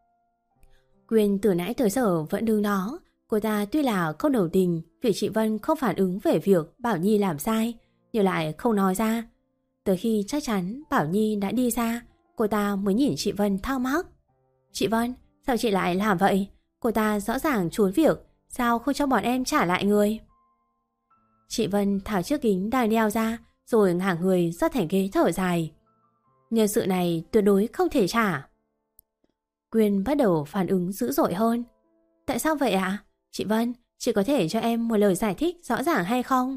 Quyên từ nãy tới giờ vẫn đứng đó. Cô ta tuy là không đồng tình vì chị Vân không phản ứng về việc Bảo Nhi làm sai, nhưng lại không nói ra. Tới khi chắc chắn Bảo Nhi đã đi ra, cô ta mới nhìn chị Vân thắc mắc. Chị Vân, sao chị lại làm vậy? Cô ta rõ ràng trốn việc, sao không cho bọn em trả lại người? Chị Vân tháo chiếc kính đang đeo ra, rồi ngả người ra thành ghế thở dài. Nhân sự này tuyệt đối không thể trả. Quyên bắt đầu phản ứng dữ dội hơn. Tại sao vậy ạ? À? Chị Vân, chị có thể cho em một lời giải thích rõ ràng hay không?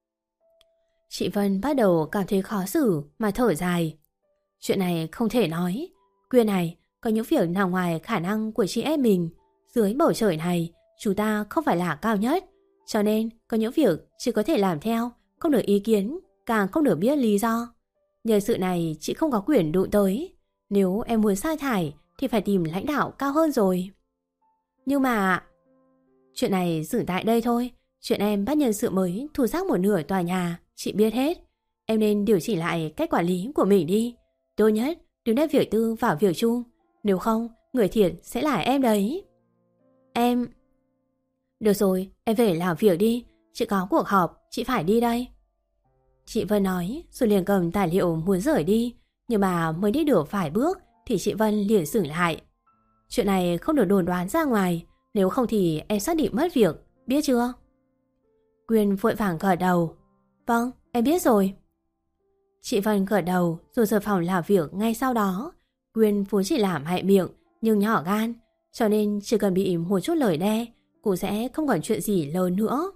Chị Vân bắt đầu cảm thấy khó xử mà thở dài. Chuyện này không thể nói. Quyên này, có những việc nằm ngoài khả năng của chị em mình. Dưới bầu trời này, chúng ta không phải là cao nhất. Cho nên, có những việc chị có thể làm theo, không được ý kiến, càng không được biết lý do. Nhờ sự này chị không có quyền đụng tới. Nếu em muốn sa thải thì phải tìm lãnh đạo cao hơn rồi. Nhưng mà... Chuyện này dừng tại đây thôi. Chuyện em bắt nhân sự mới thu rác một nửa tòa nhà, chị biết hết. Em nên điều chỉnh lại cách quản lý của mình đi. Tốt nhất đừng đem việc tư vào việc chung. Nếu không, người thiệt sẽ là em đấy. Em... Được rồi, em về làm việc đi. Chị có cuộc họp, chị phải đi đây. Chị Vân nói rồi liền cầm tài liệu muốn rời đi. Nhưng mà mới đi được vài bước thì chị Vân liền dừng lại. Chuyện này không được đồn đoán ra ngoài. Nếu không thì em xác định mất việc, biết chưa? Quyên vội vàng gật đầu. Vâng, em biết rồi. Chị Vân gật đầu rồi rời phòng làm việc ngay sau đó. Quyên vốn chỉ làm hại miệng nhưng nhỏ gan, cho nên chỉ cần bị một chút lời đe cũng sẽ không còn chuyện gì lớn nữa.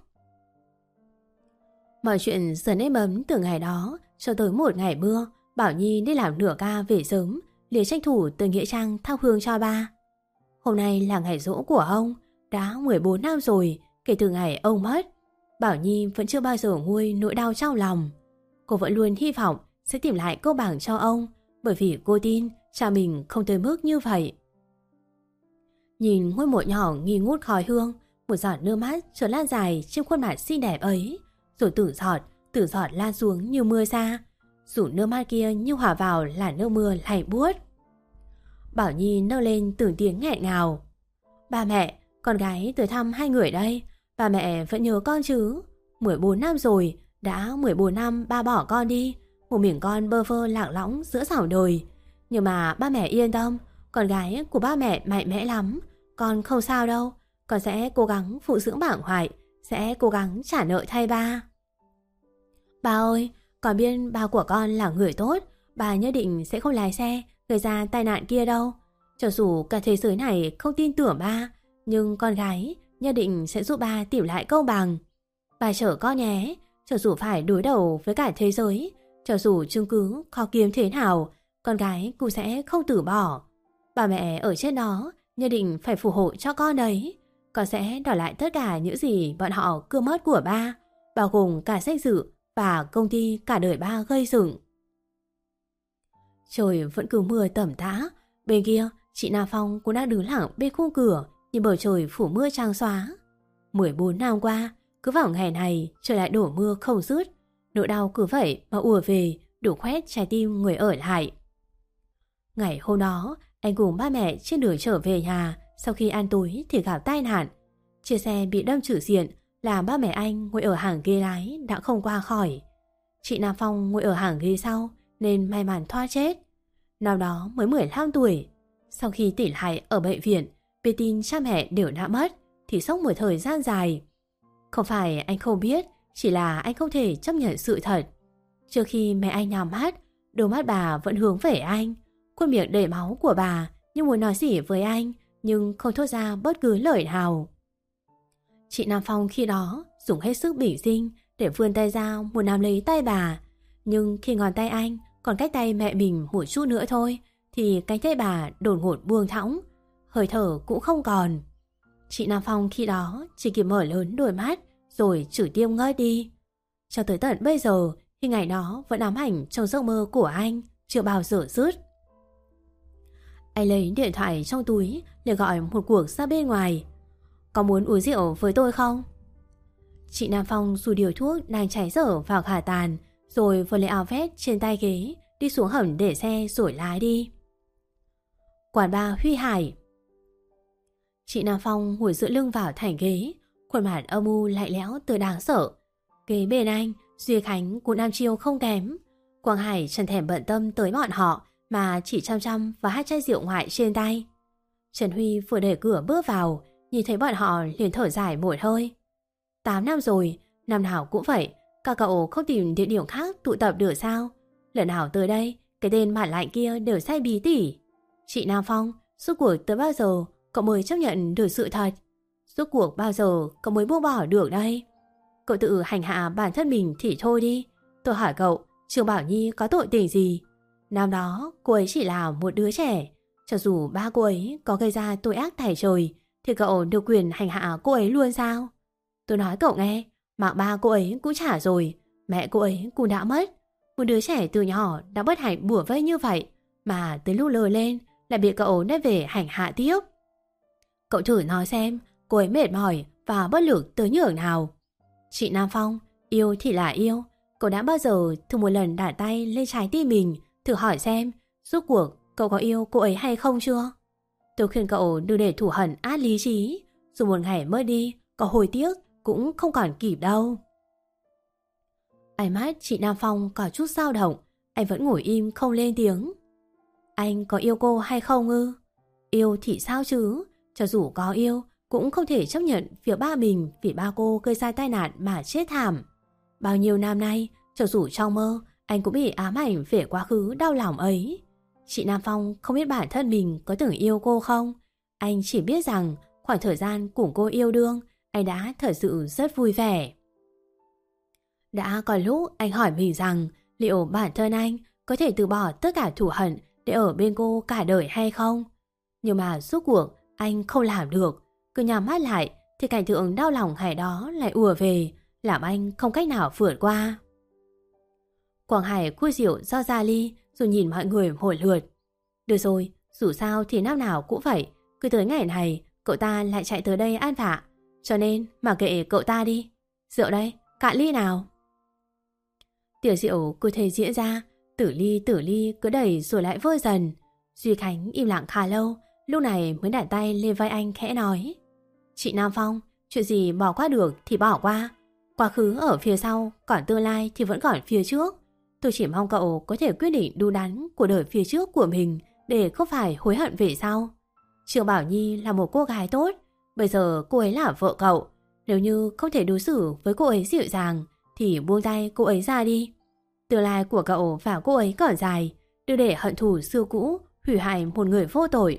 Mọi chuyện dần êm ấm từ ngày đó cho tới một ngày mưa. Bảo Nhi đi làm nửa ca về sớm, liền tranh thủ từ nghĩa trang thắp hương cho ba. Hôm nay là ngày giỗ của ông, đã mười bốn năm rồi kể từ ngày ông mất. Bảo Nhi vẫn chưa bao giờ nguôi nỗi đau trong lòng. Cô vẫn luôn hy vọng sẽ tìm lại công bằng cho ông, bởi vì cô tin cha mình không tới mức như vậy. Nhìn ngôi mộ nhỏ nghi ngút khói hương, một giọt nước mắt chợt lan dài trên khuôn mặt xinh đẹp ấy, rồi từng giọt, từng giọt lan xuống như mưa xa. Dù nước mắt kia như hòa vào là nước mưa lạnh buốt. Bảo Nhi nấc lên từng tiếng nghẹn ngào. Ba mẹ, con gái tới thăm hai người đây. Ba mẹ vẫn nhớ con chứ? mười bốn năm rồi, đã mười bốn năm ba bỏ con đi. Một mình con bơ vơ lạc lõng giữa dòng đời. Nhưng mà ba mẹ yên tâm, con gái của ba mẹ mạnh mẽ lắm. Con không sao đâu. Con sẽ cố gắng phụ dưỡng bảng hoại, sẽ cố gắng trả nợ thay ba. Ba ơi, con biết ba của con là người tốt. Ba nhất định sẽ không lái xe gây ra tai nạn kia đâu. Cho dù cả thế giới này không tin tưởng ba, nhưng con gái nhất định sẽ giúp ba tìm lại công bằng. Ba chở con nhé. Cho dù phải đối đầu với cả thế giới, cho dù chứng cứ khó kiếm thế nào, con gái cũng sẽ không từ bỏ. Bà mẹ ở trên đó nhất định phải phù hộ cho con đấy. Con sẽ đòi lại tất cả những gì bọn họ cướp mất của ba, bao gồm cả danh dự và công ty cả đời ba gây dựng. Trời vẫn cứ mưa tầm tã. Bên kia, chị Nam Phong cũng đang đứng lặng bên khung cửa, nhìn bầu trời phủ mưa trắng xóa. mười bốn năm qua, cứ vào ngày này trời lại đổ mưa không dứt. Nỗi đau cứ vậy mà ùa về, đủ khoét trái tim người ở lại. Ngày hôm đó, anh cùng ba mẹ trên đường trở về nhà. Sau khi ăn tối thì gặp tai nạn. Chiếc xe bị đâm trực diện, làm ba mẹ anh ngồi ở hàng ghế lái đã không qua khỏi. Chị Nam Phong ngồi ở hàng ghế sau nên may mắn thoát chết. Năm đó mới mười lăm tuổi. Sau khi tỉnh lại ở bệnh viện, biết tin cha mẹ đều đã mất thì sốc một thời gian dài. Không phải anh không biết, chỉ là anh không thể chấp nhận sự thật. Trước khi mẹ anh nhắm mắt, đôi mắt bà vẫn hướng về anh. Khuôn miệng đầy máu của bà như muốn nói gì với anh, nhưng không thốt ra bất cứ lời nào. Chị Nam Phong khi đó dùng hết sức bình sinh để vươn tay ra muốn nắm lấy tay bà. Nhưng khi ngón tay anh còn cách tay mẹ mình một chút nữa thôi, thì cánh tay bà đột ngột buông thõng, hơi thở cũng không còn. Chị Nam Phong khi đó chỉ kịp mở lớn đôi mắt rồi chửi tiêm ngơi đi. Cho tới tận bây giờ, hình ảnh đó vẫn ám ảnh trong giấc mơ của anh, chưa bao giờ dứt. Anh lấy điện thoại trong túi để gọi một cuộc ra bên ngoài. Có muốn uống rượu với tôi không? Chị Nam Phong dù điều thuốc đang cháy dở vào khả tàn, rồi vừa lấy áo vest trên tay ghế, đi xuống hầm để xe rồi lái đi. Quán bar Huy Hải. Chị Nam Phong ngồi dựa lưng vào thành ghế, khuôn mặt âm u lạnh lẽo tới đáng sợ. Kế bên anh, Duy Khánh cũng nam chiêu không kém. Quang Hải chẳng thèm bận tâm tới bọn họ, mà chỉ chăm chăm vào hai chai rượu ngoại trên tay. Trần Huy vừa đẩy cửa bước vào, nhìn thấy bọn họ liền thở dài một hơi. Tám năm rồi, năm nào cũng vậy, các cậu không tìm địa điểm khác tụ tập được sao? Lần nào tới đây, cái tên mặt lạnh kia đều say bí tỉ. Chị Nam Phong, suốt cuộc tới bao giờ cậu mới chấp nhận được sự thật? Suốt cuộc bao giờ cậu mới buông bỏ được đây? Cậu tự hành hạ bản thân mình thì thôi đi. Tôi hỏi cậu, Trương Bảo Nhi có tội tình gì? Năm đó cô ấy chỉ là một đứa trẻ. Cho dù ba cô ấy có gây ra tội ác tày trời, thì cậu được quyền hành hạ cô ấy luôn sao? Tôi nói cậu nghe, mạng ba cô ấy cũng trả rồi, mẹ cô ấy cũng đã mất. Một đứa trẻ từ nhỏ đã bất hạnh bủa vây như vậy, mà tới lúc lớn lên lại bị cậu đem về hành hạ tiếp. Cậu thử nói xem, cô ấy mệt mỏi và bất lực tới nhường nào. Chị Nam Phong, yêu thì là yêu. Cậu đã bao giờ thử một lần đặt tay lên trái tim mình, thử hỏi xem, suốt cuộc cậu có yêu cô ấy hay không chưa? Tôi khuyên cậu đừng để thù hận át lý trí. Dù một ngày mất đi, có hối tiếc cũng không còn kịp đâu. Ánh mắt chị Nam Phong có chút dao động. Anh vẫn ngồi im không lên tiếng. Anh có yêu cô hay không ư? Yêu thì sao chứ? Cho dù có yêu, cũng không thể chấp nhận việc ba mình vì ba cô gây ra tai nạn mà chết thảm. Bao nhiêu năm nay, cho dù trong mơ, anh cũng bị ám ảnh về quá khứ đau lòng ấy. Chị Nam Phong không biết bản thân mình có từng yêu cô không. Anh chỉ biết rằng khoảng thời gian cùng cô yêu đương, anh đã thật sự rất vui vẻ. Đã có lúc anh hỏi mình rằng liệu bản thân anh có thể từ bỏ tất cả thù hận để ở bên cô cả đời hay không. Nhưng mà suốt cuộc anh không làm được. Cứ nhắm mắt lại thì cảnh tượng đau lòng ngày đó lại ùa về, làm anh không cách nào vượt qua. Quảng Hải khui rượu do ra ly rồi nhìn mọi người một lượt. Được rồi, dù sao thì năm nào cũng vậy, cứ tới ngày này cậu ta lại chạy tới đây ăn vạ, cho nên mà kệ cậu ta đi. Rượu đây, cạn ly nào. Tiểu rượu cứ thế diễn ra, tử ly tử ly cứ đẩy rồi lại vơi dần. Duy Khánh im lặng khá lâu, lúc này mới đặt tay lên vai anh khẽ nói: Chị Nam Phong, chuyện gì bỏ qua được thì bỏ qua. Quá khứ ở phía sau, còn tương lai thì vẫn còn phía trước. Tôi chỉ mong cậu có thể quyết định đúng đắn của đời phía trước của mình, để không phải hối hận về sau. Trường Bảo Nhi là một cô gái tốt, bây giờ cô ấy là vợ cậu. Nếu như không thể đối xử với cô ấy dịu dàng thì buông tay cô ấy ra đi. Tương lai của cậu và cô ấy còn dài, đừng để hận thù xưa cũ hủy hại một người vô tội.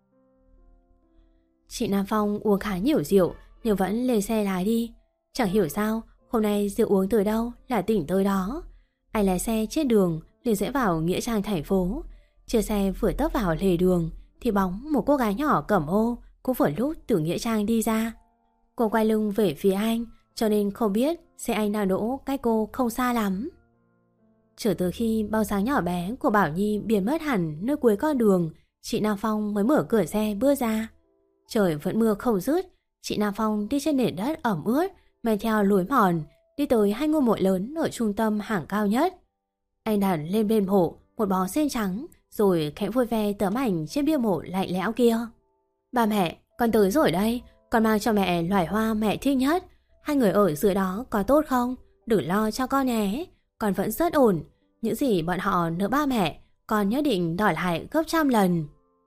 Chị Nam Phong uống khá nhiều rượu nhưng vẫn lên xe lái đi. Chẳng hiểu sao hôm nay rượu uống từ đâu là tỉnh tới đó. Anh lái xe trên đường liền rẽ vào nghĩa trang thành phố. Chiếc xe vừa tấp vào lề đường thì bóng một cô gái nhỏ cẩm ô cũng vừa lúc từ nghĩa trang đi ra. Cô quay lưng về phía anh, cho nên không biết xe anh đang đỗ cách cô không xa lắm. Chờ từ khi bóng dáng nhỏ bé của Bảo Nhi biến mất hẳn nơi cuối con đường, chị Nam Phong mới mở cửa xe bước ra. Trời vẫn mưa không dứt, chị Nam Phong đi trên nền đất ẩm ướt, men theo lối mòn, đi tới hai ngôi mộ lớn ở trung tâm hàng cao nhất. Anh đặt lên bên mộ một bó sen trắng, rồi khẽ vui ve tấm ảnh trên bia mộ lạnh lẽo kia. Ba mẹ, con tới rồi đây, con mang cho mẹ loài hoa mẹ thích nhất. Hai người ở dưới đó có tốt không? Đừng lo cho con nhé, con vẫn rất ổn. Những gì bọn họ nợ ba mẹ, con nhất định đòi lại gấp trăm lần.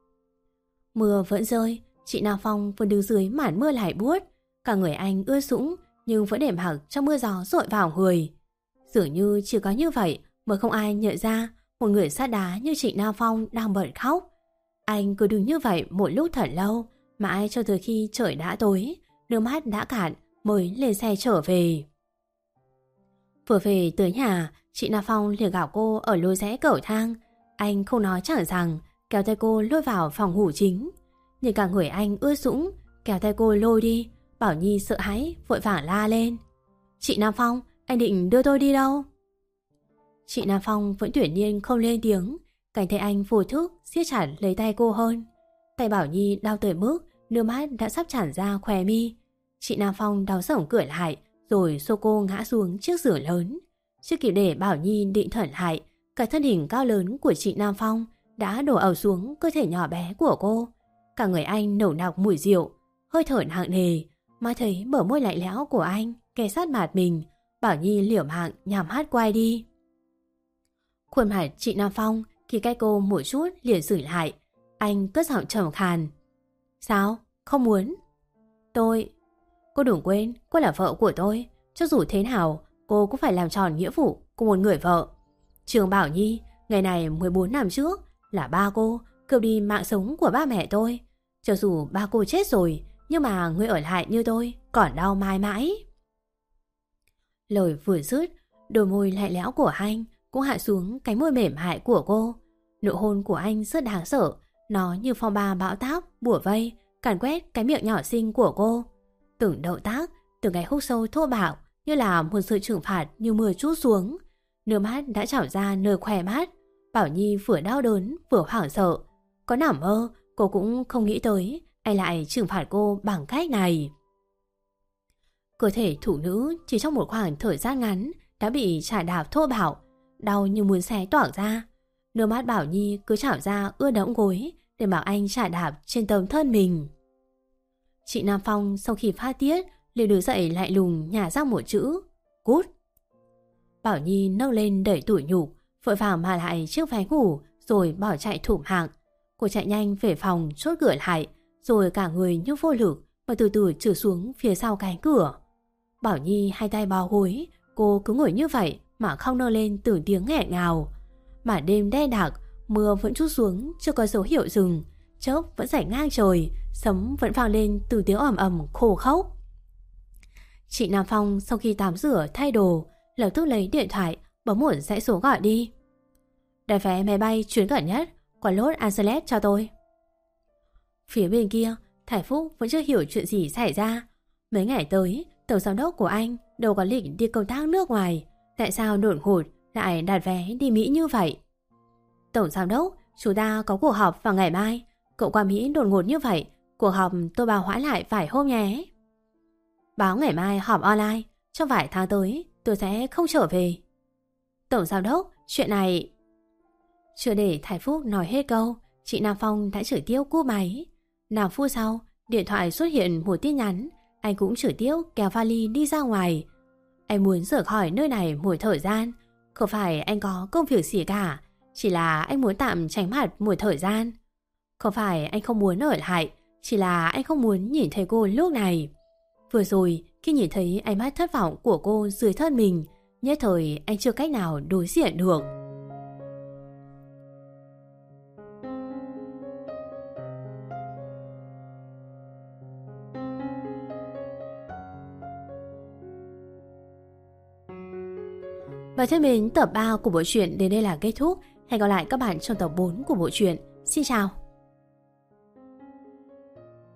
Mưa vẫn rơi, chị Nam Phong vẫn đứng dưới màn mưa lại buốt. Cả người anh ướt sũng nhưng vẫn để mặc trong mưa gió dội vào người. Dường như chỉ có như vậy mới không ai nhận ra một người sắt đá như chị Nam Phong đang bật khóc. Anh cứ đứng như vậy một lúc thật lâu, mãi cho tới khi trời đã tối, nước mắt đã cạn mới lên xe trở về. Vừa về tới nhà, chị Nam Phong liền gặp cô ở lối rẽ cầu thang. Anh không nói chẳng rằng, kéo tay cô lôi vào phòng ngủ chính. Nhưng cả người anh ướt sũng, kéo tay cô lôi đi. Bảo Nhi sợ hãi vội vàng la lên: Chị Nam Phong, anh định đưa tôi đi đâu? Chị Nam Phong vẫn tuyển nhiên không lên tiếng. Cảnh thấy anh vô thức siết chặt lấy tay cô hơn. Tay Bảo Nhi đau tới mức nước mắt đã sắp tràn ra khóe mi. Chị Nam Phong đau sổng cửa lại, rồi xô cô ngã xuống chiếc giường lớn. Chưa kịp để Bảo Nhi định thần lại, cả thân hình cao lớn của chị Nam Phong đã đổ ập xuống cơ thể nhỏ bé của cô. Cả người anh nồng nặc mùi rượu, hơi thở nặng nề. Mà thấy bờ môi lạnh lẽo của anh kề sát mặt mình, Bảo Nhi liều mạng nhắm mắt quay đi. Khuôn mặt chị Nam Phong khi cách cô một chút liền sửi lại. Anh cất giọng trầm khàn: Sao? Không muốn? Tôi... Cô đừng quên, cô là vợ của tôi. Cho dù thế nào, cô cũng phải làm tròn nghĩa vụ của một người vợ. Trường Bảo Nhi, ngày này mười bốn năm trước là ba cô cướp đi mạng sống của ba mẹ tôi. Cho dù ba cô chết rồi, nhưng mà người ở lại như tôi còn đau mãi mãi. Lời vừa dứt, đôi môi lạnh lẽo của anh cũng hạ xuống cánh môi mềm mại của cô. Nụ hôn của anh rất đáng sợ, nó như phong ba bão táp bủa vây càn quét cái miệng nhỏ xinh của cô. Từng động tác, từng cái hút sâu thô bạo như là một sự trừng phạt như mưa trút xuống. Nước mắt đã trào ra nơi khóe mắt. Bảo Nhi vừa đau đớn vừa hoảng sợ. Có nằm mơ cô cũng không nghĩ tới anh lại trừng phạt cô bằng cách này. Cơ thể phụ nữ chỉ trong một khoảng thời gian ngắn đã bị chà đạp thô bạo, đau như muốn xé toạc ra. Nước mắt Bảo Nhi cứ trào ra ướt đẫm gối để bảo anh chà đạp trên tấm thân mình. Chị Nam Phong sau khi phát tiết liền đứng dậy lại lùng nhả ra một chữ: Cút. Bảo Nhi nâng lên đẩy tủi nhục, vội vàng mà lại chiếc váy ngủ rồi bỏ chạy thủng hạng. Cô chạy nhanh về phòng chốt cửa lại, rồi cả người như vô lực mà từ từ trượt xuống phía sau cánh cửa. Bảo Nhi hai tay bó gối, cô cứ ngồi như vậy mà không nâng lên từng tiếng nghẹn ngào. Mà đêm đen đặc, mưa vẫn trút xuống chưa có dấu hiệu dừng, chớp vẫn rải ngang trời, sấm vẫn vang lên từ tiếng ầm ầm khô khốc. Chị Nam Phong sau khi tắm rửa thay đồ, lập tức lấy điện thoại bấm một dãy số gọi đi: Đặt vé máy bay chuyến gần nhất qua Los Angeles cho tôi. Phía bên kia, Thái Phúc vẫn chưa hiểu chuyện gì xảy ra. Mấy ngày tới, tổng giám đốc của anh đâu có lịch đi công tác nước ngoài. Tại sao đột ngột lại đặt vé đi Mỹ như vậy? Tổng giám đốc, chúng ta có cuộc họp vào ngày mai. Cậu qua Mỹ đột ngột như vậy, cuộc họp tôi báo hoãn lại vài hôm nhé. Báo ngày mai họp online, trong vài tháng tới tôi sẽ không trở về. Tổng giám đốc, chuyện này... Chưa để Thái Phúc nói hết câu, chị Nam Phong đã trực tiếp cúp máy. năm phút sau, điện thoại xuất hiện một tin nhắn. Anh cũng trực tiếp kéo vali đi ra ngoài. Anh muốn rời khỏi nơi này một thời gian. Không phải anh có công việc gì cả, chỉ là anh muốn tạm tránh mặt một thời gian. Không phải anh không muốn ở lại, chỉ là anh không muốn nhìn thấy cô lúc này. Vừa rồi, khi nhìn thấy ánh mắt thất vọng của cô dưới thân mình, nhất thời anh chưa cách nào đối diện được. Và thân mến, tập ba của bộ truyện đến đây là kết thúc. Hẹn gặp lại các bạn trong tập bốn của bộ truyện. Xin chào!